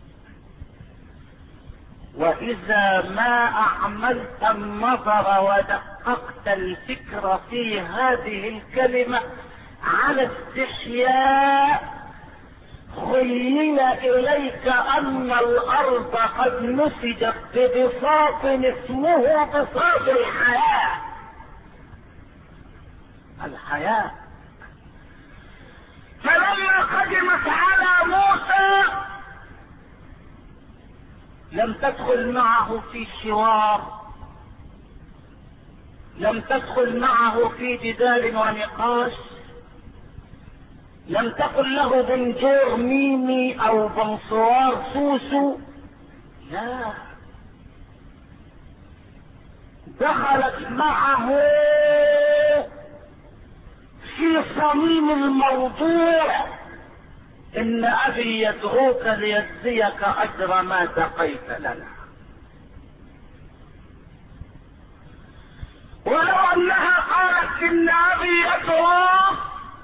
وإذا ما أعملت النظر ودققت الفكر في هذه الكلمة على استحياء، خيل إليك أن الأرض قد نسجت ببساط اسمه بساط الحياة. الحياة. فلما قدمت على موسى لم تدخل معه في حوار، لم تدخل معه في جدال ونقاش، لم تقل له بنجور ميمي او بنصوار سوسو، لا، دخلت معه في صميم الموضوع. ان ابي يدعوك ليجزيك اجر ما سقيت لنا. ولو انها قالت ان ابي يدعوك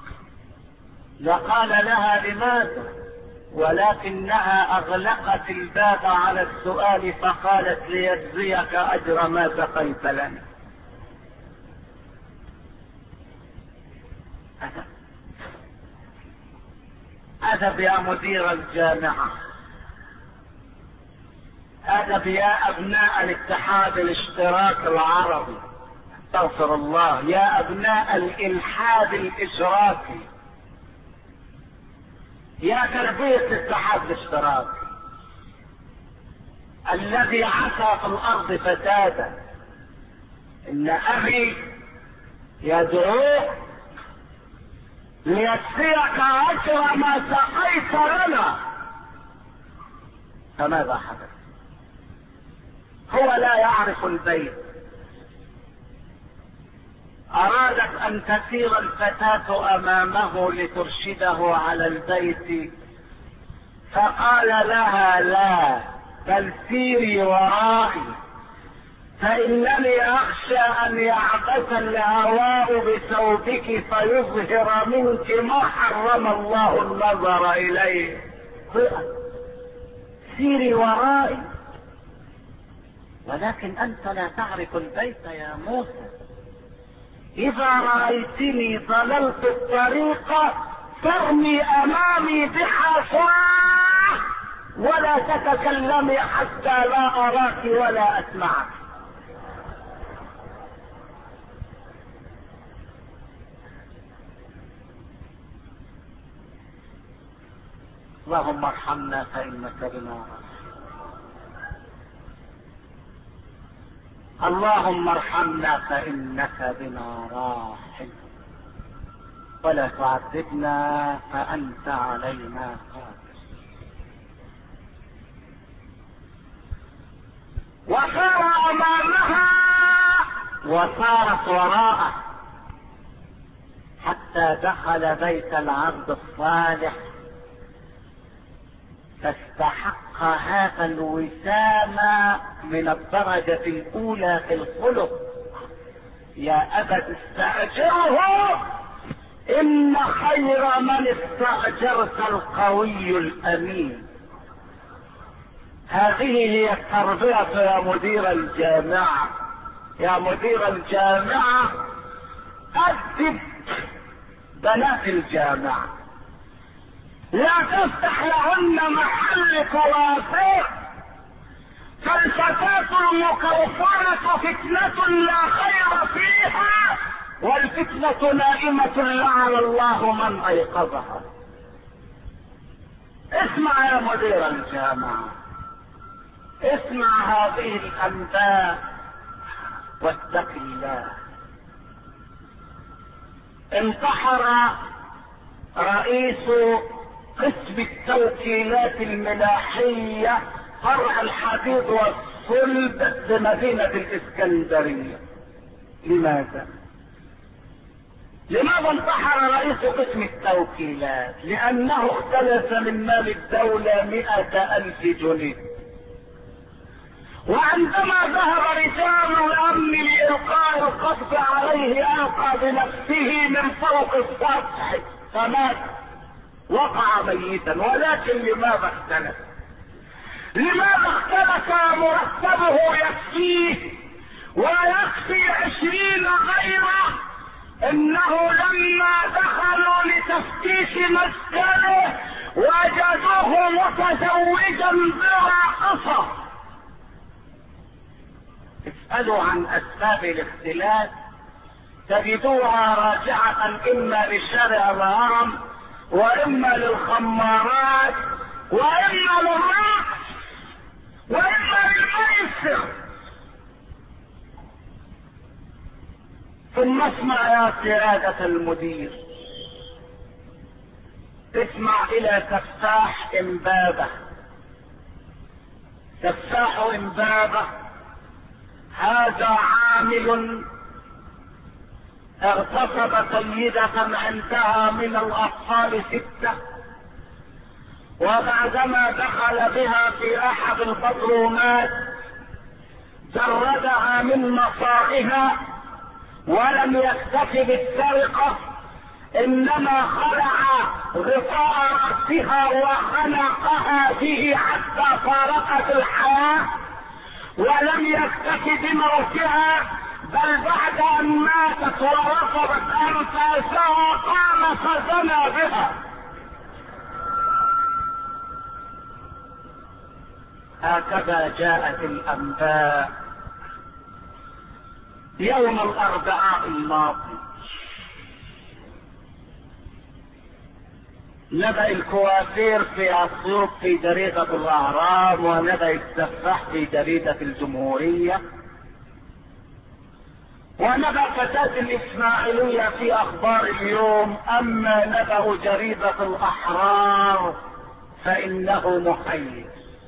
لقال لها لماذا، ولكنها اغلقت الباب على السؤال فقالت ليجزيك اجر ما سقيت لنا. أدب يا مدير الجامعة، أدب يا أبناء الاتحاد الاشتراك العربي، استغفر الله، يا أبناء الإلحاد الإشراكي، يا تربية الاتحاد الاشتراكي الذي عصى في الأرض فسادا. إن أبي يدعوك ليكفيك أجر ما سقيت لنا. فماذا حدث؟ هو لا يعرف البيت، أرادت أن تسير الفتاة أمامه لترشده على البيت، فقال لها لا، بل سيري ورائي، فإنني أخشى أن يعبث الهواء بثوبك فيظهر منك ما حرم الله النظر إليه. سيري ورائي. ولكن أنت لا تعرف البيت يا موسى. إذا رأيتني ضللت الطريق فارمي أمامي بحصاه ولا تتكلمي حتى لا أراك ولا أسمعك. اللهم ارحمنا فإنك بنا راحم. اللهم ارحمنا فإنك بنا راحم، ولا تعذبنا فأنت علينا قادر. وصار أمامها وصارت وراءه حتى دخل بيت العبد الصالح، فاستحق هذا الوسام من الدرجة الأولى في الخلق. يا أبت استأجره إن خير من استأجرت القوي الأمين. هذه هي التربية يا مدير الجامعة. يا مدير الجامعة أدب بنات الجامعة، لا تفتح لهن محل كوافير، فالفتاة المكوفرة فتنة لا خير فيها، والفتنة نائمة لعن الله من أيقظها. اسمع يا مدير الجامعة، اسمع هذه الأنباء واتق الله. انتحر رئيس قسم التوكيلات الملاحية فرع الحديد والصلب بمدينة الإسكندرية. لماذا انتحر رئيس قسم التوكيلات؟ لأنه اختلس من مال الدولة 100,000 جنيه. وعندما ذهب رجال الأمن لإلقاء القبض عليه ألقى بنفسه من فوق السطح فمات، وقع ميتا. ولكن لماذا اختلس؟ مرتبه يكفيه ويكفي 20 غيره. انه لما دخلوا لتفتيش مسكنه وجدوه متزوجا براقصة. اسألوا عن اسباب الاختلاس تجدوها راجعة اما لشارع الهرم، واما للخمارات، واما للرقص، واما للميسر. ثم اسمع يا سيادة المدير، اسمع الى سفاح امبابة. سفاح امبابة هذا عامل اغتصب سيدة عندها من الاطفال 6، وبعدما دخل بها في احد البدرومات جردها من مصائها، ولم يكتف بالسرقة، انما خلع غطاء رأسها وخنقها به حتى فارقت الحياة، ولم يكتف بموتها، بل بعد ان ماتت ورفضت انفاسها قام فزنى بها. هكذا جاءت الانباء يوم الاربعاء الماضي. نبأ الكوافير في اسيوط في جريدة الاهرام، ونبأ السفاح في جريدة الجمهورية، ونبأ فتاة الاسماعيلية في اخبار اليوم. اما نبأ جريدة الاحرار فانه محير.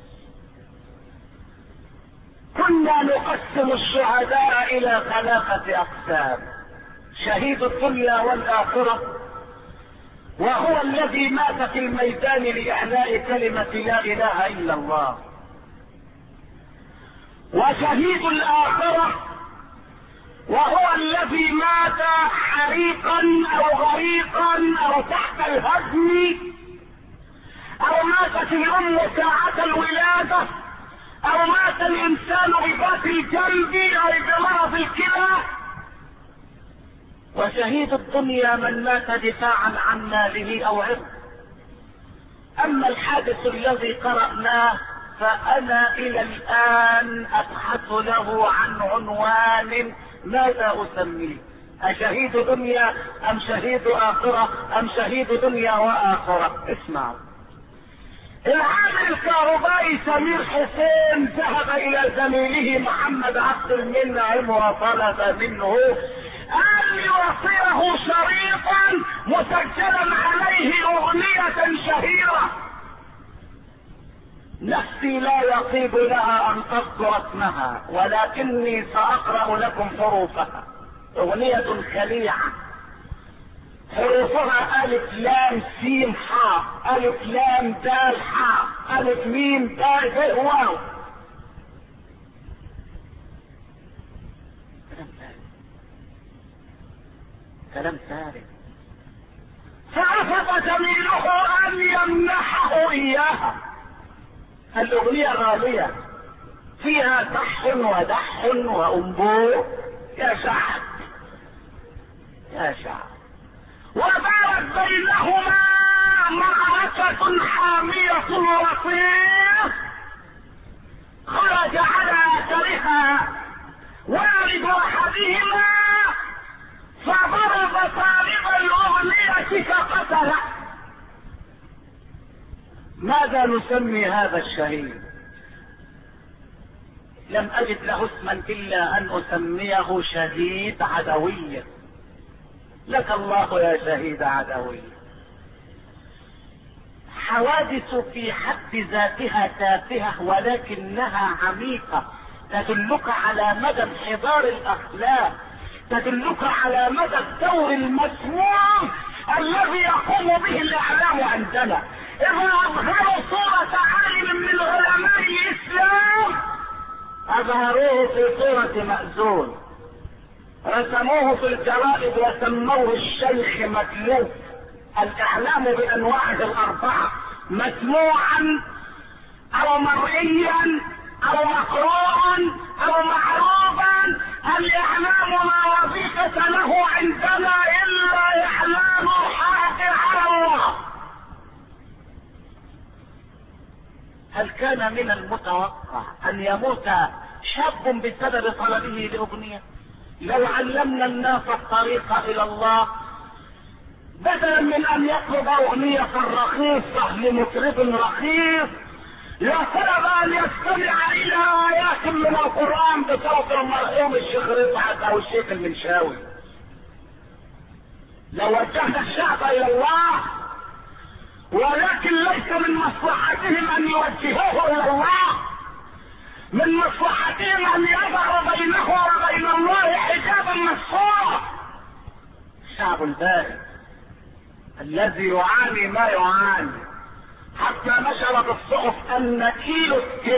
كنا نقسم الشهداء الى 3 اقسام: شهيد الدنيا والاخرة، وهو الذي مات في الميدان لإعلاء كلمة لا اله الا الله، وشهيد الاخرة وهو الذي مات حريقا او غريقا او تحت الهدم، او ماتت الام ساعة الولادة، او مات الانسان بذات الجنب او بمرض الكلى. وشهيد الدنيا من مات دفاعا عن ماله او عرضه. اما الحادث الذي قرأناه فانا الى الان ابحث له عن عنوان ماذا اسميه: اشهيد دنيا ام شهيد اخرة ام شهيد دنيا واخرة؟ اسمعوا. العامل الكهربائي سمير حسين ذهب الى زميله محمد عبد المنعم وطلب منه ان يوصله شريطا مسجلا عليه اغنية شهيرة. نفسي لا يطيب لها ان تذكر اسمها، ولكني ساقرأ لكم حروفها. اغنية خليعة، حروفها الف لام سين حاء، الف لام دال حاء، الف ميم دال ب واو. كلام فارغ. فرفض زميله ان يمنحه اياها. الاغنية غالية فيها صح ودح وانبوء. يا شعب يا شعب. ودارت بينهما معركة حامية وطير. خرج على اثرها والد احدهما فضرب طالب الاغنية فقتله. ماذا نسمي هذا الشهيد؟ لم أجد له اسما إلا أن أسميه شهيد عدوية. لك الله يا شهيد عدوية. حوادث في حد ذاتها تافهة ولكنها عميقة، تدلك على مدى انحدار الأخلاق، تدلك على مدى الدور المسموم الذي يقوم به الإعلام عندنا. إذا أظهروا صورة عالم من علماء الإسلام أظهروه في صورة مأذون، رسموه في الجرائد وسموه الشيخ مكلوف. الإعلام بأنواعه الأربعة، مسموعا أو مرئيا أو مقروءا أو معروفا، الإعلام لا وظيفة له عندنا إلا إعلام الحق على الله. هل كان من المتوقع أن يموت شاب بسبب طلبه لأغنية؟ لو علمنا الناس الطريق إلى الله بدلا من أن يطلب أغنية رخيصة لمطرب رخيص، لطلب أن يستمع إلى آيات من القرآن بصوت المرحوم الشيخ رفعت أو الشيخ المنشاوي. لو وجهنا الشعب إلى الله، ولكن ليس من مصلحتهم أن يوجهوه إلى الله، من مصلحتهم أن يضعوا بينه وبين الله حجابا مستورا. الشعب البارد الذي يعاني ما يعاني، حتى نشرت الصحف أن كيلو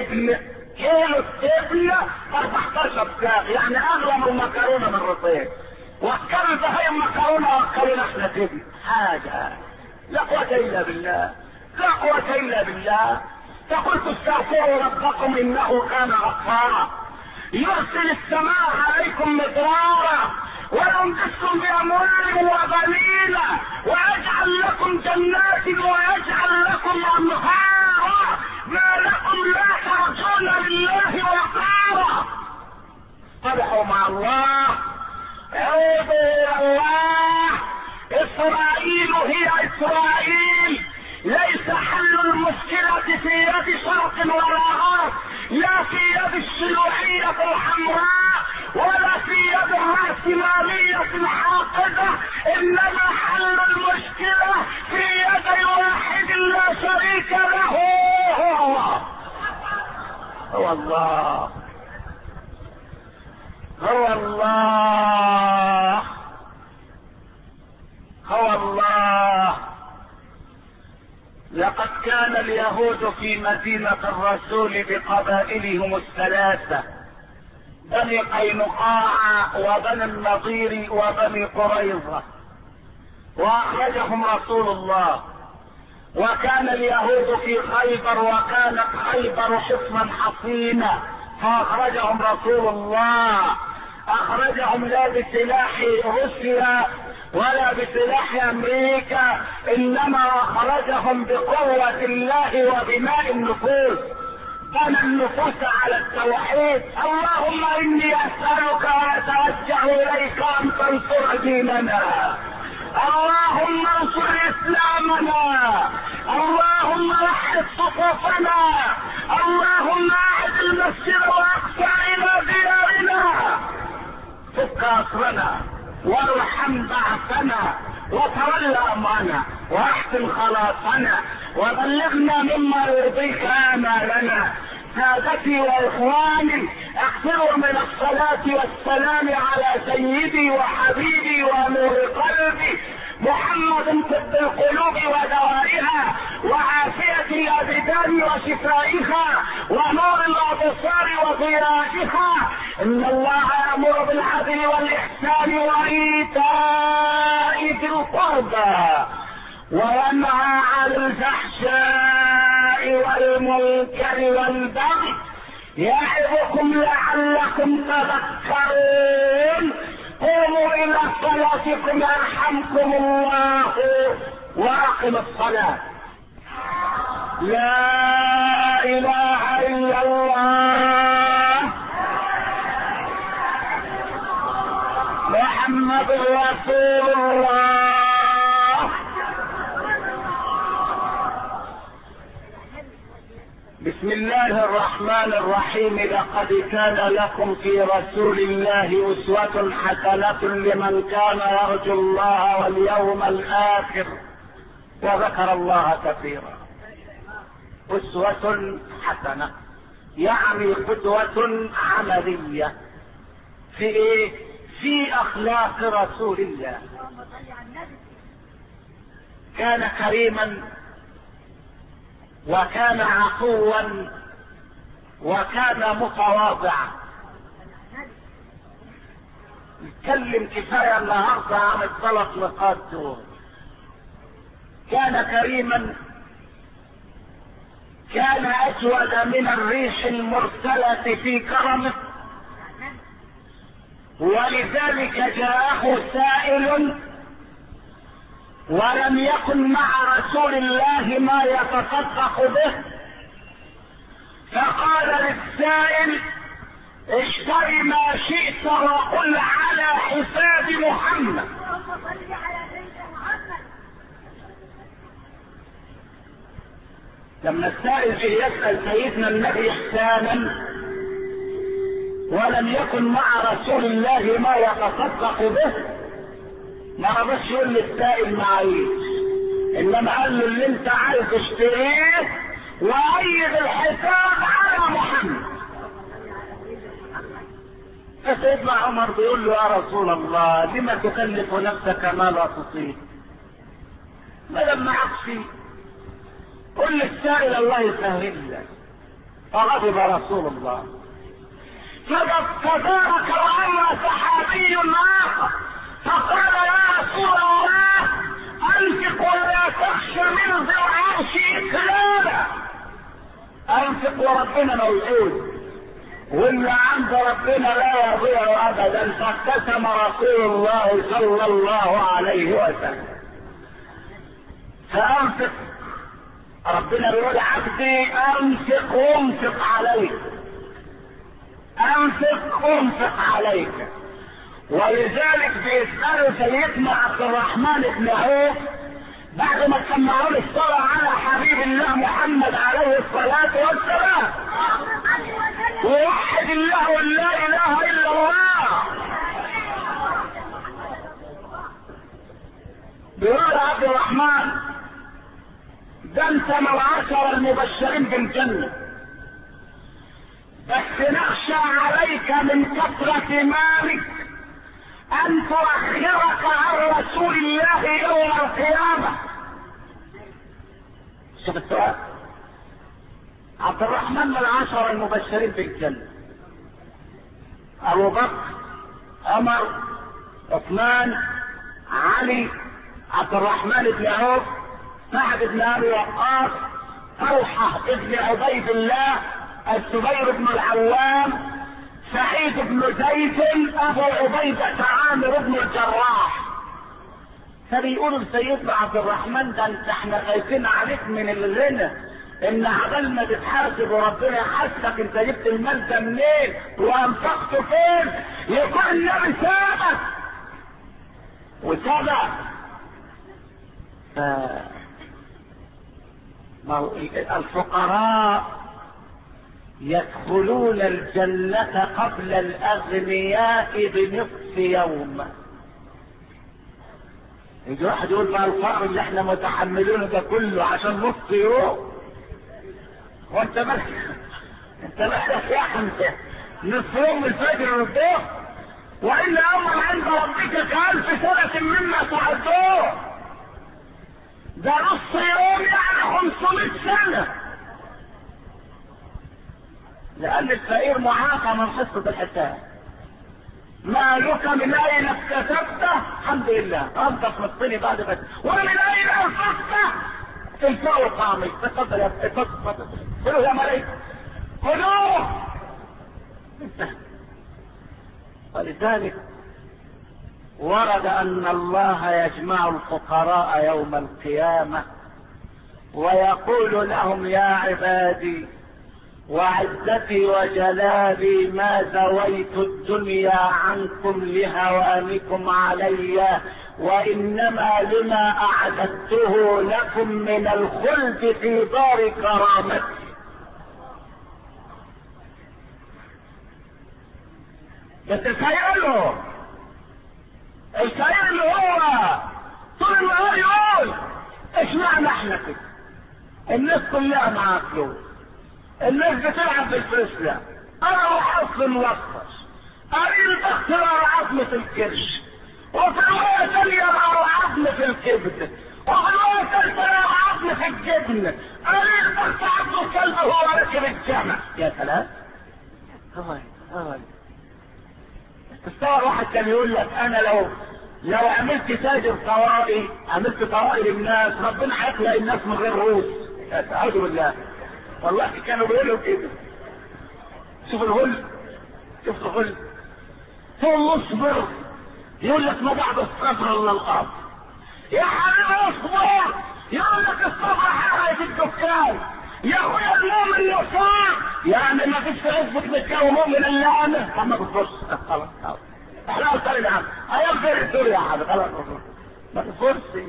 التبن 14 ساغ، يعني أغلى من المكرونة من رطيب. وكلوا زهايم مكرونة وكلوا احنا تبن. حاجة لا قوة إلا بالله، لا قوة إلا بالله. فقلت استغفروا ربكم إنه كان غفارا يرسل السماء عليكم مدرارا ويمددكم بأموال وبنين ويجعل لكم جنات ويجعل لكم أنهارا، ما لكم لا ترجون لله وقارا. صلحوا مع الله، عودوا إلى الله. إسرائيل هي إسرائيل، ليس حل المشكلة في يد شرق ولا غرب، لا في يد الشيوعية الحمراء ولا في يد الرأسمالية الحاقدة، إنما حل المشكلة في يد واحد لا شريك له، هو الله. هو الله، هو الله، هو الله. لقد كان اليهود في مدينة الرسول بقبائلهم الثلاثة، بني قينقاع وبني النضير وبني قريظة، واخرجهم رسول الله. وكان اليهود في خيبر، وكانت خيبر حصنا حصينا، فاخرجهم رسول الله. اخرجهم لا بسلاح روسيا ولا بسلاح امريكا، انما اخرجهم بقوة الله وبناء النفوس، بنى النفوس على التوحيد. اللهم اني اسألك واتوجه اليك ان تنصر ديننا، اللهم انصر اسلامنا، اللهم وحد صفوفنا، اللهم اعد المسجد الاقصى الى ديارنا، فك اسرنا وارحم بعثنا وتولى امرنا واحسن خلاصنا وبلغنا مما يرضيك امالنا. سادتي واخواني، اكثروا من الصلاة والسلام على سيدي وحبيبي ونور قلبي محمد، طب القلوب ودوائها وعافية الابدان وشفائها ونور الابصار وضيائها. ان الله يأمر بالعدل والاحسان وايتاء ذي القربى وينهى عن الفحشاء والمنكر والبغي يعظكم لعلكم تذكرون. قوموا الى صلاتكم يرحمكم الله واقم الصلاة. لا اله الا الله محمد رسول الله. بسم الله الرحمن الرحيم. لقد كان لكم في رسول الله أسوة حسنة لمن كان يرجو الله واليوم الآخر وذكر الله كثيرا. أسوة حسنة يعني قدوة عملية في ايه؟ في اخلاق رسول الله. كان كريما وكان عفوا وكان متواضعا. نتكلم كفايه النهارده عن الثلاث نقاط دول. كان كريما، كان اجود من الريح المرسله في كرمه، ولذلك جاءه سائل ولم يكن مع رسول الله ما يتصدق به، فقال للسائل اشتري ما شئت وقل على حساب محمد. لما السائل يسأل سيدنا النبي احسانا ولم يكن مع رسول الله ما يتصدق به، ما رضاش يقول للسائل معيش، انما قال له اللي انت عايز تشتريه وايد الحساب على محمد. فسيدنا عمر بيقول له يا رسول الله لما تكلف نفسك ما لا تطيق؟ ما لما عكسي قل للسائل الله يسهل لك. فغضب رسول الله. فتبارك وعلى صحابي اخر فقال يا رسول الله انفق ولا تخش من ذي العرش اكلالا. انفق وربنا موجود، واللي عند ربنا لا يضيع ابدا. فابتسم رسول الله صلى الله عليه وسلم. فانفق، ربنا بيقول عبدي انفق وانفق عليك، انفق وانفق عليك. ولذلك بيسألوا سيدنا عبد الرحمن بن عوف بعد ما سمعوا له الصلاة على حبيب الله محمد عليه الصلاة والسلام ووحد الله ولا اله الا الله، بيقول عبد الرحمن ده انت من العشرة المبشرين بالجنة، بس نخشى عليك من كثرة مالك ان تؤخرك عن رسول الله يوم القيامة. شوف السؤال، عبد الرحمن من العشرة المبشرين بالجنة، ابو بكر، عمر، عثمان، علي، عبد الرحمن بن عوف، سعد بن ابي وقاص، طلحة بن عبيد الله، الزبير بن العوام، سعيد بن زيد، ابو عبيدة عامر بن الجراح. فبيقولوا لسيدنا عبد الرحمن ده انت احنا خايفين عليك من الغنى، ان عبال ما تتحاسب وربنا يحاسبك انت جبت المال ده منين وانفقته فين، يكون النبي سابك وسبق. الفقراء يدخلون الجنة قبل الأغنياء بنصف يوم. يجي واحد يقول بقى الفقر اللي احنا متحملونه ده كله عشان نص يوم، وانت مالك؟ انت مالك يا حمزة؟ نصف يوم الفجر والظهر، وإن أمر عند ربك كألف سنة مما تعدون. ده نص يوم يعني 500 سنة، لأن الفقير معافى من حصة الحساب. مالك من أين اكتسبته؟ الحمد لله أنت فلسطيني بعد بس، ومن أين أنفقته؟ الفاء طعمي. تفضل يا تفضل، خذوه يا ملائكة خذوه. ولذلك ورد أن الله يجمع الفقراء يوم القيامة ويقول لهم يا عبادي وعزتي وجلالي ما زويت الدنيا عنكم لهوانكم علي، وإنما لما أعددته لكم من الخلد في دار كرامتي. بتتخيله الشعير اللي هو طول النهار يقول اشمعنى احنا كده؟ الناس كلها معاها فلوس، الناس بتلعب بالفلوس، لا انا وحظ موفر قليل البخت مع عظمة الكرش، وفي الوقت الثانية مع عظمة الكبد، وفي الوقت الثالثة مع عظمة الجبن، قليل البخت عظمة الكلب وهو راكب الجمل. يا سلام. تصور واحد كان يقول لك انا لو عملت تاجر طوارئ، عملت طوارئ للناس، ربنا هيخلق الناس من غير روس. اعوذ بالله. والله كانوا بيقولوا كده. شوف الغل، شوف الغل. تقول اصبر، يقول لك ما بعد الصبر الا الارض. يا حبيبي اصبر، يقول لك الصبر حاجه في الدكان. يا اخويا المؤمن يصاب، يعني ما فيش عزبة متجاوب مؤمن الا انا. ما بتبص خلاص احنا قلت لي نعم ايام غير الدنيا يا حبيبي خلاص ما تبص.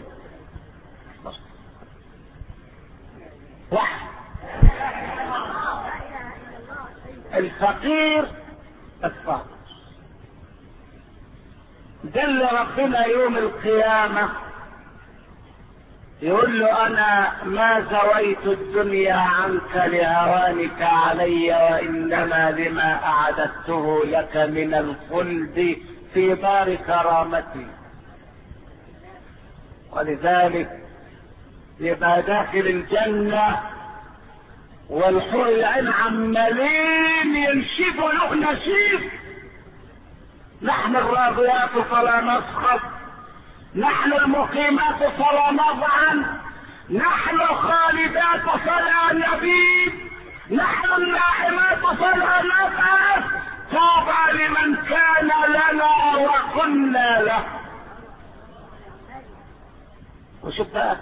واحد الفقير الصابر ده اللي ربنا يوم القيامة يقول له انا ما زويت الدنيا عنك لهوانك علي، وانما لما اعددته لك من الخلد في دار كرامتي. ولذلك يبقى داخل الجنة والحور العين عمالين ينشفوا له نشيف. نحن الراضيات فلا نسخط، نحن المقيمات فلا نضعن، نحن الخالدات فلا نبيد، نحن الناعمات فلا نبعث. طابع لمن كان لنا وكنا له. وشوف بقى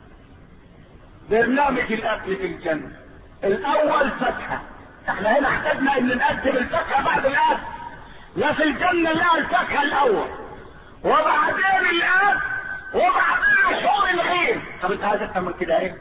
برنامج الاكل في الجنة. الاول فاكهة، احنا هنا احتاجنا ان نقدم الفاكهة بعد الاكل. لا في الجنة لا، الفاكهة الاول وبعدين الاكل وبعدين شعور العين. طب انت عايز افهم من كده ايه؟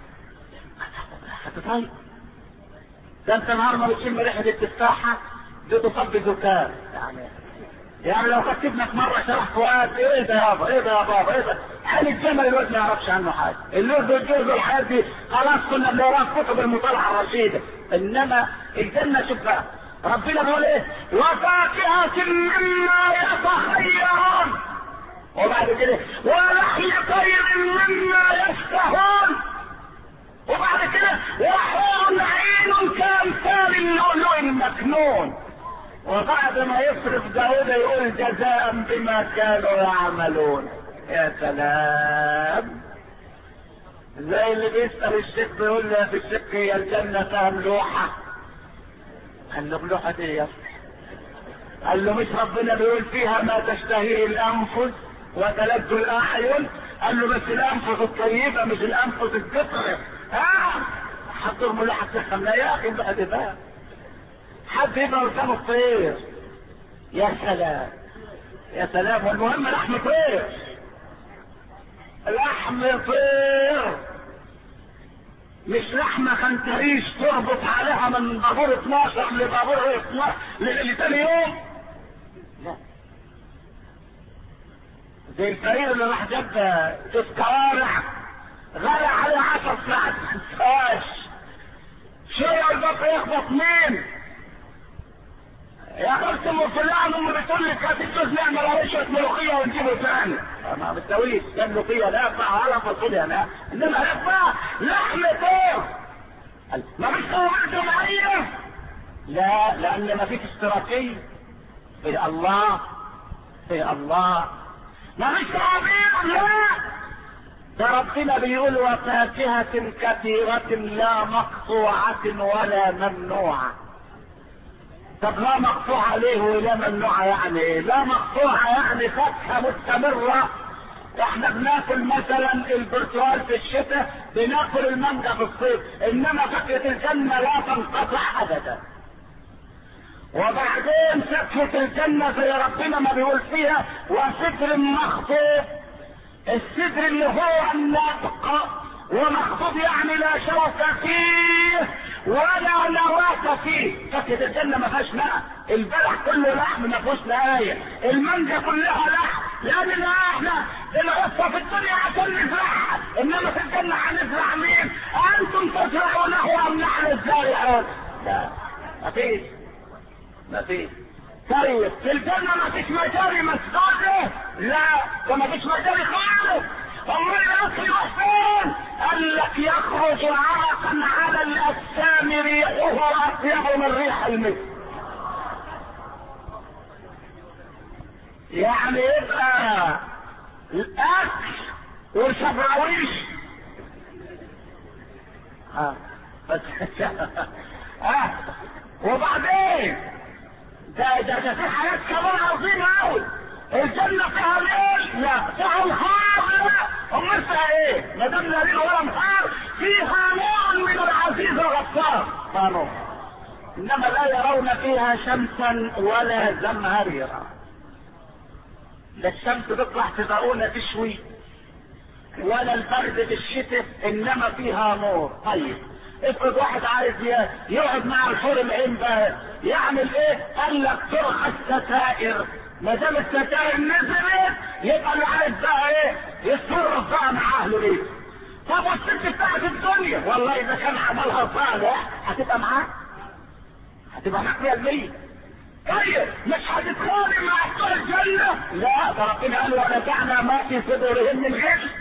هتطيب ده انت نهار ما بتشم ريحة التفاحة دي تصب زكام. يعني لو خدت ابنك مرة شرح فؤاد ايه ده يابا ايه ده يا بابا ايه ده؟ حال الجمل الواد ما يعرفش عنه حاجة. اللوز والجوز والحاجات دي خلاص كنا بنقراها كتب المطالعة الرشيدة. انما الجنة شوف بقى ربنا بيقول ايه؟ وفاكهة مما يتخيرون، وبعد كده ولحم طير مما يشتهون، وبعد كده وحور عين كامثال اللؤلؤ المكنون. وبعد ما يصرف داود يقول جزاء بما كانوا يعملون. يا سلام. زي اللي بيسأل الشيخ بيقول له في الشيخ هي الجنة فيها ملوحة؟ قال له ملوحة ايه يا اخي؟ قال له مش ربنا بيقول فيها ما تشتهيه الانفس وتلذ الاعين؟ قال له بس الانفس الطيبة مش الانفس الكثرة. حطوا ملوحة تخمنا يا اخي بقى دي بقى حد يبقى قدام الطير. يا سلام يا سلام. والمهم لحم طير، لحم طير مش لحمة خنتريش تربط عليها من بابور 12 لبابور 12 لتاني يوم. لا زي الفريق اللي راح جاب تذكارع غلى على 10 ساعات خفاش شو البقى يخبط مين يا خلص المرسلان. هم بتقول لك هتجوز نعمل عيشة ملوخية ونجيبه ثاني ما بتسويش كان ملوخية لا ينفع ولا فصوليا لا، انما ينفع لحم طير. ما فيش قوامات جمعية؟ لا، لان ما فيش اشتراكية في الله في الله. ما فيش تعبير؟ لا، ده ربنا بيقول وفاكهة كثيرة لا مقطوعة ولا ممنوعة. طب لا مقطوعة ليه ولا ممنوعة؟ يعني ايه لا مقطوعة؟ يعني فاكهة مستمرة. احنا بناكل مثلا البرتقال في الشتاء، بناكل المانجا في الصيف، انما فاكهة الجنة لا تنقطع ابدا. وبعدين فاكهة الجنة زي ربنا ما بيقول فيها وسدر مخضود. السدر اللي هو النطق ومخطوب يعني لا شوك فيه ولا نواة فيه. فكرة الجنة ما فيهاش ماء، البلح كله لحم ما فيهوش نهاية، المانجا كلها لحم، لأن احنا العصة في الدنيا عشان نزرعها، انما في الجنة هنزرع مين؟ انتم تزرعونه ام نحن الزارعون؟ لا ما فيش. طيب في الجنة ما فيش مجاري مسدودة؟ لا، وما فيش مجاري خالص. امال الاكل يحسن؟ قال لك يخرج عرقا على الاجسام ريحه اطيب من ريح المسك. يعني يبقى الاكل والشبراويش بس وبعدين ده في حاجات كمان عظيمه قوي. الجنه فيها ليل؟ لا. فيها نهار؟ لا. امال فيها ايه؟ ما دام لا ليل ولا نهار، فيها نور من العزيز الغفار. قالوا انما لا يرون فيها شمسا ولا زمهريرا. لا الشمس تطلع تدعونا تشوي ولا البرد في الشتاء، انما فيها نور. طيب افرض واحد عايز يقعد مع الحور العين بقى يعمل ايه؟ قال لك ترخى الستائر. ما دام الستائر نزلت يبقى اللي عايز بقى ايه؟ يتصرف بقى مع اهله ليه؟ طب والست بتاعت الدنيا والله اذا كان عملها صالح هتبقى معاه؟ هتبقى معاه 100%. طيب مش هتتخانق مع بتوع الجنه؟ لا، ده ربنا قال ونزعنا ما في صدورهم من غل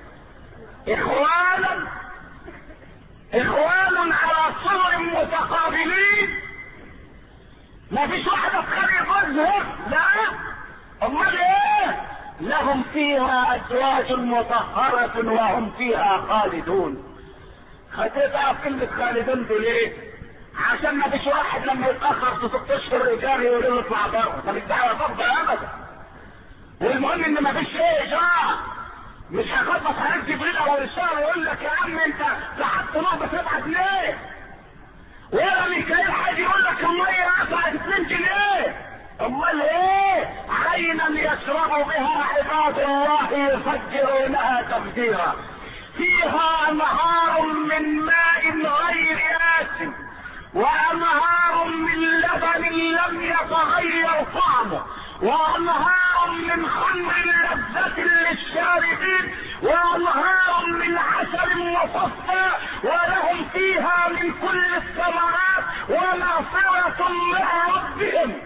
اخوانا على صور متقابلين. ما فيش واحدة تخلي جوزها، لا. امال ايه؟ لهم فيها ازواج مطهرة وهم فيها خالدون. هتبقى كلمة خالدون دول ايه؟ عشان ما فيش واحد لما يتأخر في 6 اشهر رجال يقول له اطلع بره، ما فيش دعوة تفضل ابدا. والمهم ان ما فيش ايه جاه، مش هخبط عليك جبريل اول الشهر ويقول لك يا عم انت لحقت نقطة 7 جنيه، ولا ميكائيل حاجة يقول لك المية قطعت 2 جنيه. امال ايه؟ عينا يشرب بها عباد الله يفجرونها تفجيرا، فيها انهار من ماء غير آسن وانهار من لبن لم يتغير طعمه وانهار من خمر لذة للشاربين وانهار من عسل مصفى ولهم فيها من كل الثمرات ومغفرة من ربهم.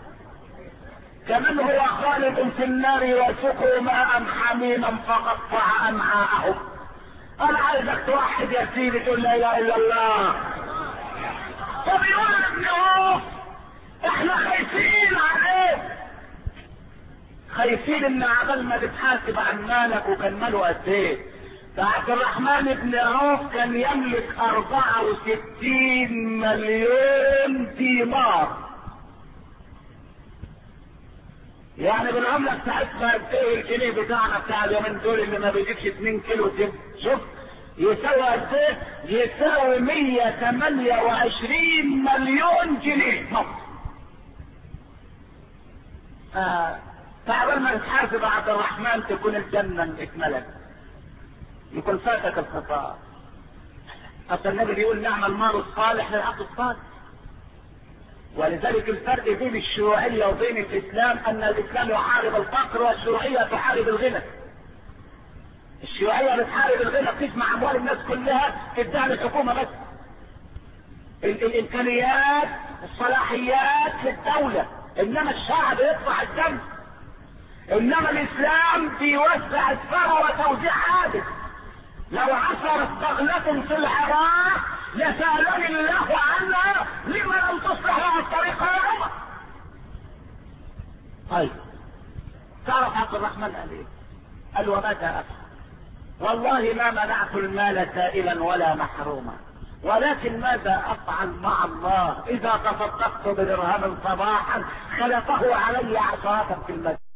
كمن هو خالد في النار وسقوا ماء حميما فقطع امعاءهم. انا عايزك توحد يا سيدي تقول لا اله الا الله. طب يقول ابن عوف احنا خايفين عليك، خايفين ان عبال ما تتحاسب عن مالك وكان ماله قد ايه. فعبد الرحمن بن عوف كان يملك 64 مليون دينار، يعني بالعملة بتاعتنا قد ايه الجنيه بتاعنا بتاع اليومين دول اللي ما بيجيبش 2 كيلو دين. شوف يساوي قد ايه؟ يساوي 128 مليون جنيه مصر. فعبال ما تتحاسب عبد الرحمن تكون الجنة اكملت، يكون فاتك الخطأ. حتى النبي بيقول نعم المال الصالح للعبد الصالح. ولذلك الفرق بين الشيوعية وبين الاسلام ان الاسلام يحارب الفقر والشيوعية تحارب الغنى. الشيوعية بتحارب الغنى، بتجمع اموال الناس كلها تدعي للحكومة بس. الامكانيات الصلاحيات للدولة، انما الشعب يدفع الدم. انما الاسلام بيوزع الثروة توزيع عادل. لو عثرت بغلة في العراق لسألني الله عنها لما لم تصلح لها الطريقة يا عمر. طيب تعرف عبد الرحمن قال ايه؟ قال وماذا افعل؟ والله ما منعت المال سائلا ولا محروما، ولكن ماذا افعل مع الله اذا تصدقت بدرهم صباحا خلفه علي عشرة في المسجد.